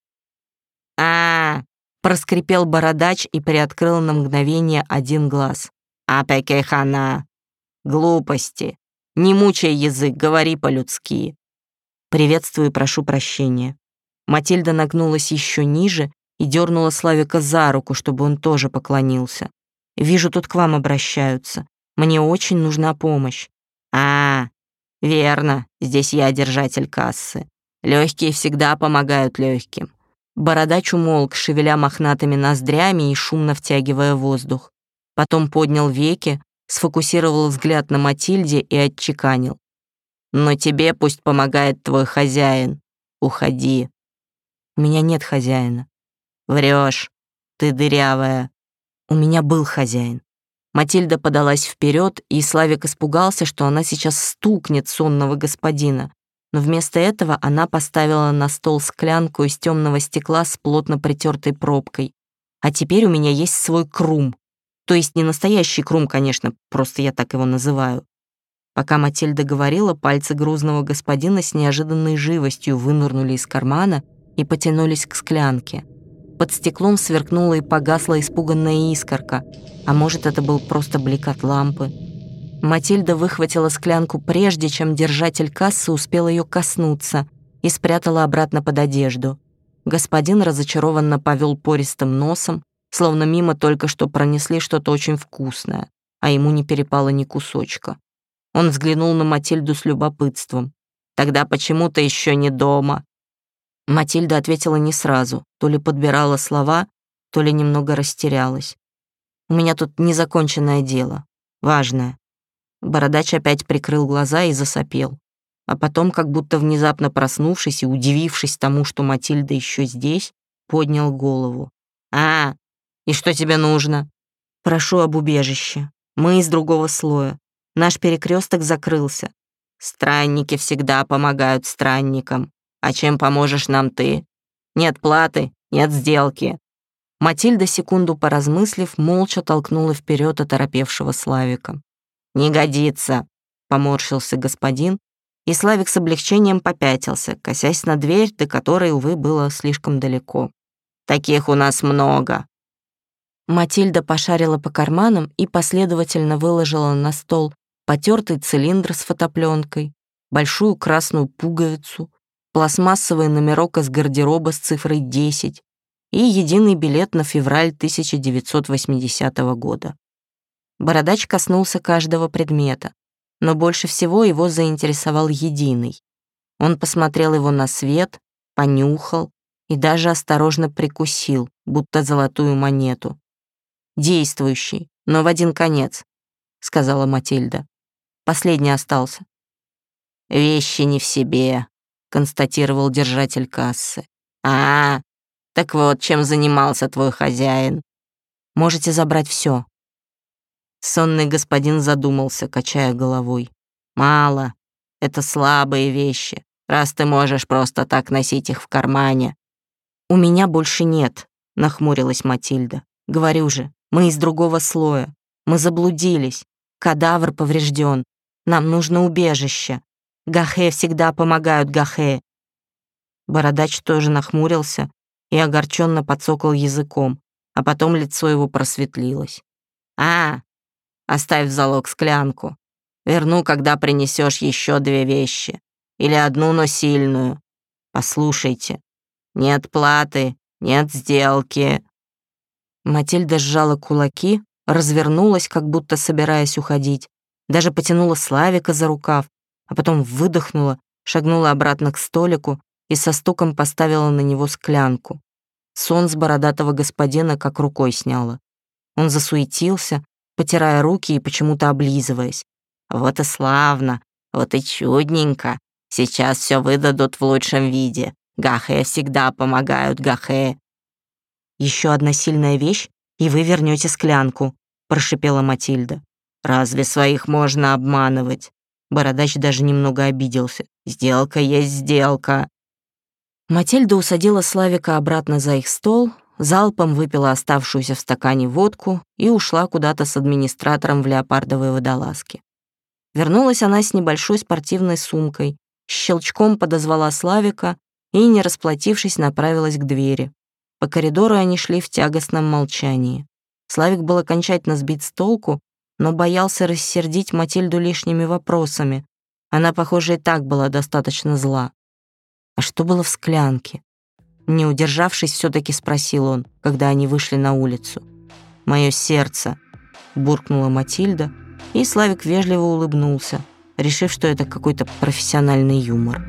«А-а-а!» — проскрипел бородач и приоткрыл на мгновение один глаз. «Апекехана!» «Глупости! Не мучай язык, говори по-людски!» «Приветствую и прошу прощения». Матильда нагнулась еще ниже и дернула Славика за руку, чтобы он тоже поклонился. «Вижу, тут к вам обращаются. Мне очень нужна помощь». «А, верно, здесь я держатель кассы. Легкие всегда помогают легким». Бородач умолк, шевеля мохнатыми ноздрями и шумно втягивая воздух. Потом поднял веки, сфокусировал взгляд на Матильде и отчеканил. «Но тебе пусть помогает твой хозяин. Уходи». «У меня нет хозяина». «Врешь, ты дырявая». «У меня был хозяин». Матильда подалась вперед, и Славик испугался, что она сейчас стукнет сонного господина. Но вместо этого она поставила на стол склянку из темного стекла с плотно притертой пробкой. «А теперь у меня есть свой крум. То есть не настоящий крум, конечно, просто я так его называю. Пока Матильда говорила, пальцы грузного господина с неожиданной живостью вынырнули из кармана и потянулись к склянке. Под стеклом сверкнула и погасла испуганная искорка, а может, это был просто блик от лампы. Матильда выхватила склянку прежде, чем держатель кассы успел ее коснуться, и спрятала обратно под одежду. Господин разочарованно повел пористым носом, словно мимо только что пронесли что-то очень вкусное, а ему не перепало ни кусочка. Он взглянул на Матильду с любопытством. «Тогда почему ты еще не дома?» Матильда ответила не сразу, то ли подбирала слова, то ли немного растерялась. «У меня тут незаконченное дело, важное». Бородач опять прикрыл глаза и засопел. А потом, как будто внезапно проснувшись и удивившись тому, что Матильда еще здесь, поднял голову. «А, и что тебе нужно?» «Прошу об убежище. Мы из другого слоя. Наш перекресток закрылся». «Странники всегда помогают странникам. А чем поможешь нам ты? Нет платы, нет сделки». Матильда, секунду поразмыслив, молча толкнула вперед оторопевшего Славика. «Не годится», — поморщился господин, и Славик с облегчением попятился, косясь на дверь, до которой, увы, было слишком далеко. «Таких у нас много». Матильда пошарила по карманам и последовательно выложила на стол потертый цилиндр с фотопленкой, большую красную пуговицу, пластмассовый номерок из гардероба с цифрой десять и единый билет на февраль тысяча девятьсот восьмидесятого года. Бородач коснулся каждого предмета, но больше всего его заинтересовал единый. Он посмотрел его на свет, понюхал и даже осторожно прикусил, будто золотую монету. «Действующий, но в один конец», — сказала Матильда. «Последний остался». «Вещи не в себе», — констатировал держатель кассы. «А, так вот, чем занимался твой хозяин». «Можете забрать все». Сонный господин задумался, качая головой. «Мало. Это слабые вещи, раз ты можешь просто так носить их в кармане». «У меня больше нет», — нахмурилась Матильда. «Говорю же, мы из другого слоя. Мы заблудились. Кадавр поврежден. Нам нужно убежище. Гахе всегда помогают Гахе». Бородач тоже нахмурился и огорченно подсокал языком, а потом лицо его просветлилось. «А, оставь в залог склянку. Верну, когда принесешь еще две вещи. Или одну, но сильную. Послушайте, нет платы, нет сделки». Матильда сжала кулаки, развернулась, как будто собираясь уходить, даже потянула Славика за рукав, а потом выдохнула, шагнула обратно к столику и со стуком поставила на него склянку. Сон с бородатого господина как рукой сняло. Он засуетился, потирая руки и почему-то облизываясь. «Вот и славно, вот и чудненько. Сейчас все выдадут в лучшем виде. Гахе всегда помогают Гахе». «Еще одна сильная вещь, и вы вернете склянку», — прошипела Матильда. «Разве своих можно обманывать?» Бородач даже немного обиделся. «Сделка есть сделка». Матильда усадила Славика обратно за их стол, залпом выпила оставшуюся в стакане водку и ушла куда-то с администратором в леопардовой водолазке. Вернулась она с небольшой спортивной сумкой, щелчком подозвала Славика и, не расплатившись, направилась к двери. По коридору они шли в тягостном молчании. Славик был окончательно сбит с толку, но боялся рассердить Матильду лишними вопросами. Она, похоже, и так была достаточно зла. А что было в склянке? Не удержавшись, все-таки спросил он, когда они вышли на улицу. «Мое сердце», — буркнула Матильда, и Славик вежливо улыбнулся, решив, что это какой-то профессиональный юмор.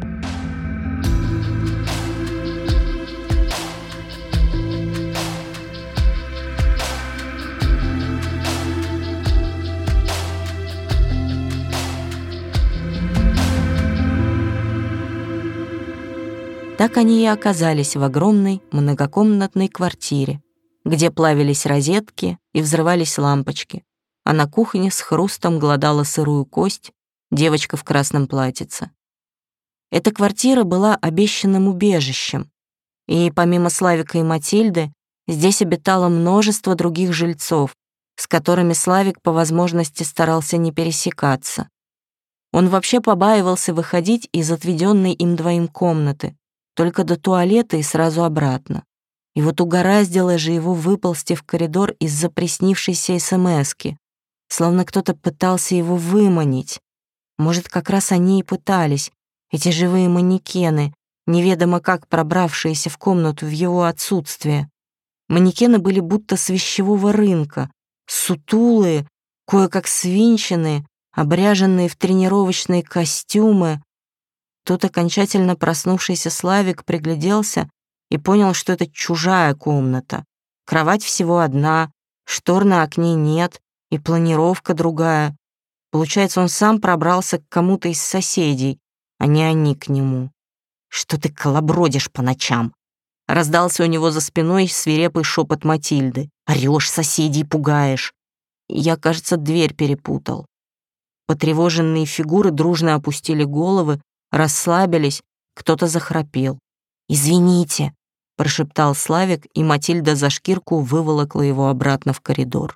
Так они и оказались в огромной многокомнатной квартире, где плавились розетки и взрывались лампочки, а на кухне с хрустом глодала сырую кость девочка в красном платьице. Эта квартира была обещанным убежищем, и помимо Славика и Матильды здесь обитало множество других жильцов, с которыми Славик по возможности старался не пересекаться. Он вообще побаивался выходить из отведенной им двоим комнаты, только до туалета и сразу обратно. И вот угораздило же его выползти в коридор из-за приснившейся эсэмэски, словно кто-то пытался его выманить. Может, как раз они и пытались, эти живые манекены, неведомо как пробравшиеся в комнату в его отсутствие. Манекены были будто с вещевого рынка, сутулые, кое-как свинченные, обряженные в тренировочные костюмы. Тут окончательно проснувшийся Славик пригляделся и понял, что это чужая комната. Кровать всего одна, штор на окне нет и планировка другая. Получается, он сам пробрался к кому-то из соседей, а не они к нему. «Что ты колобродишь по ночам?» Раздался у него за спиной свирепый шепот Матильды. «Орёшь, соседей пугаешь». Я, кажется, дверь перепутал. Потревоженные фигуры дружно опустили головы, расслабились, кто-то захрапел. «Извините», — прошептал Славик, и Матильда за шкирку выволокла его обратно в коридор.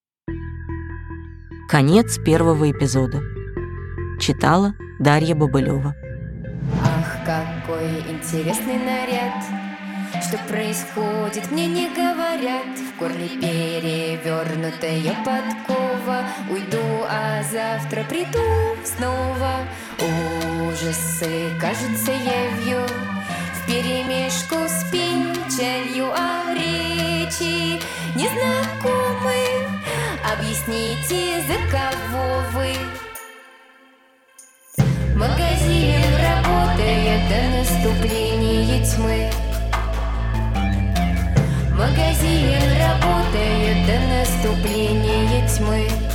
Конец первого эпизода. Читала Дарья Бобылева. Ах, какой интересный наряд! Что происходит, мне не говорят. В горле перевернутая подкова. Уйду, а завтра приду снова. Ужасы, кажется, явью вперемешку с печалью, а речи незнакомы. Объясните, за кого вы? Магазин работает до наступления тьмы. Магазин работает до наступления тьмы.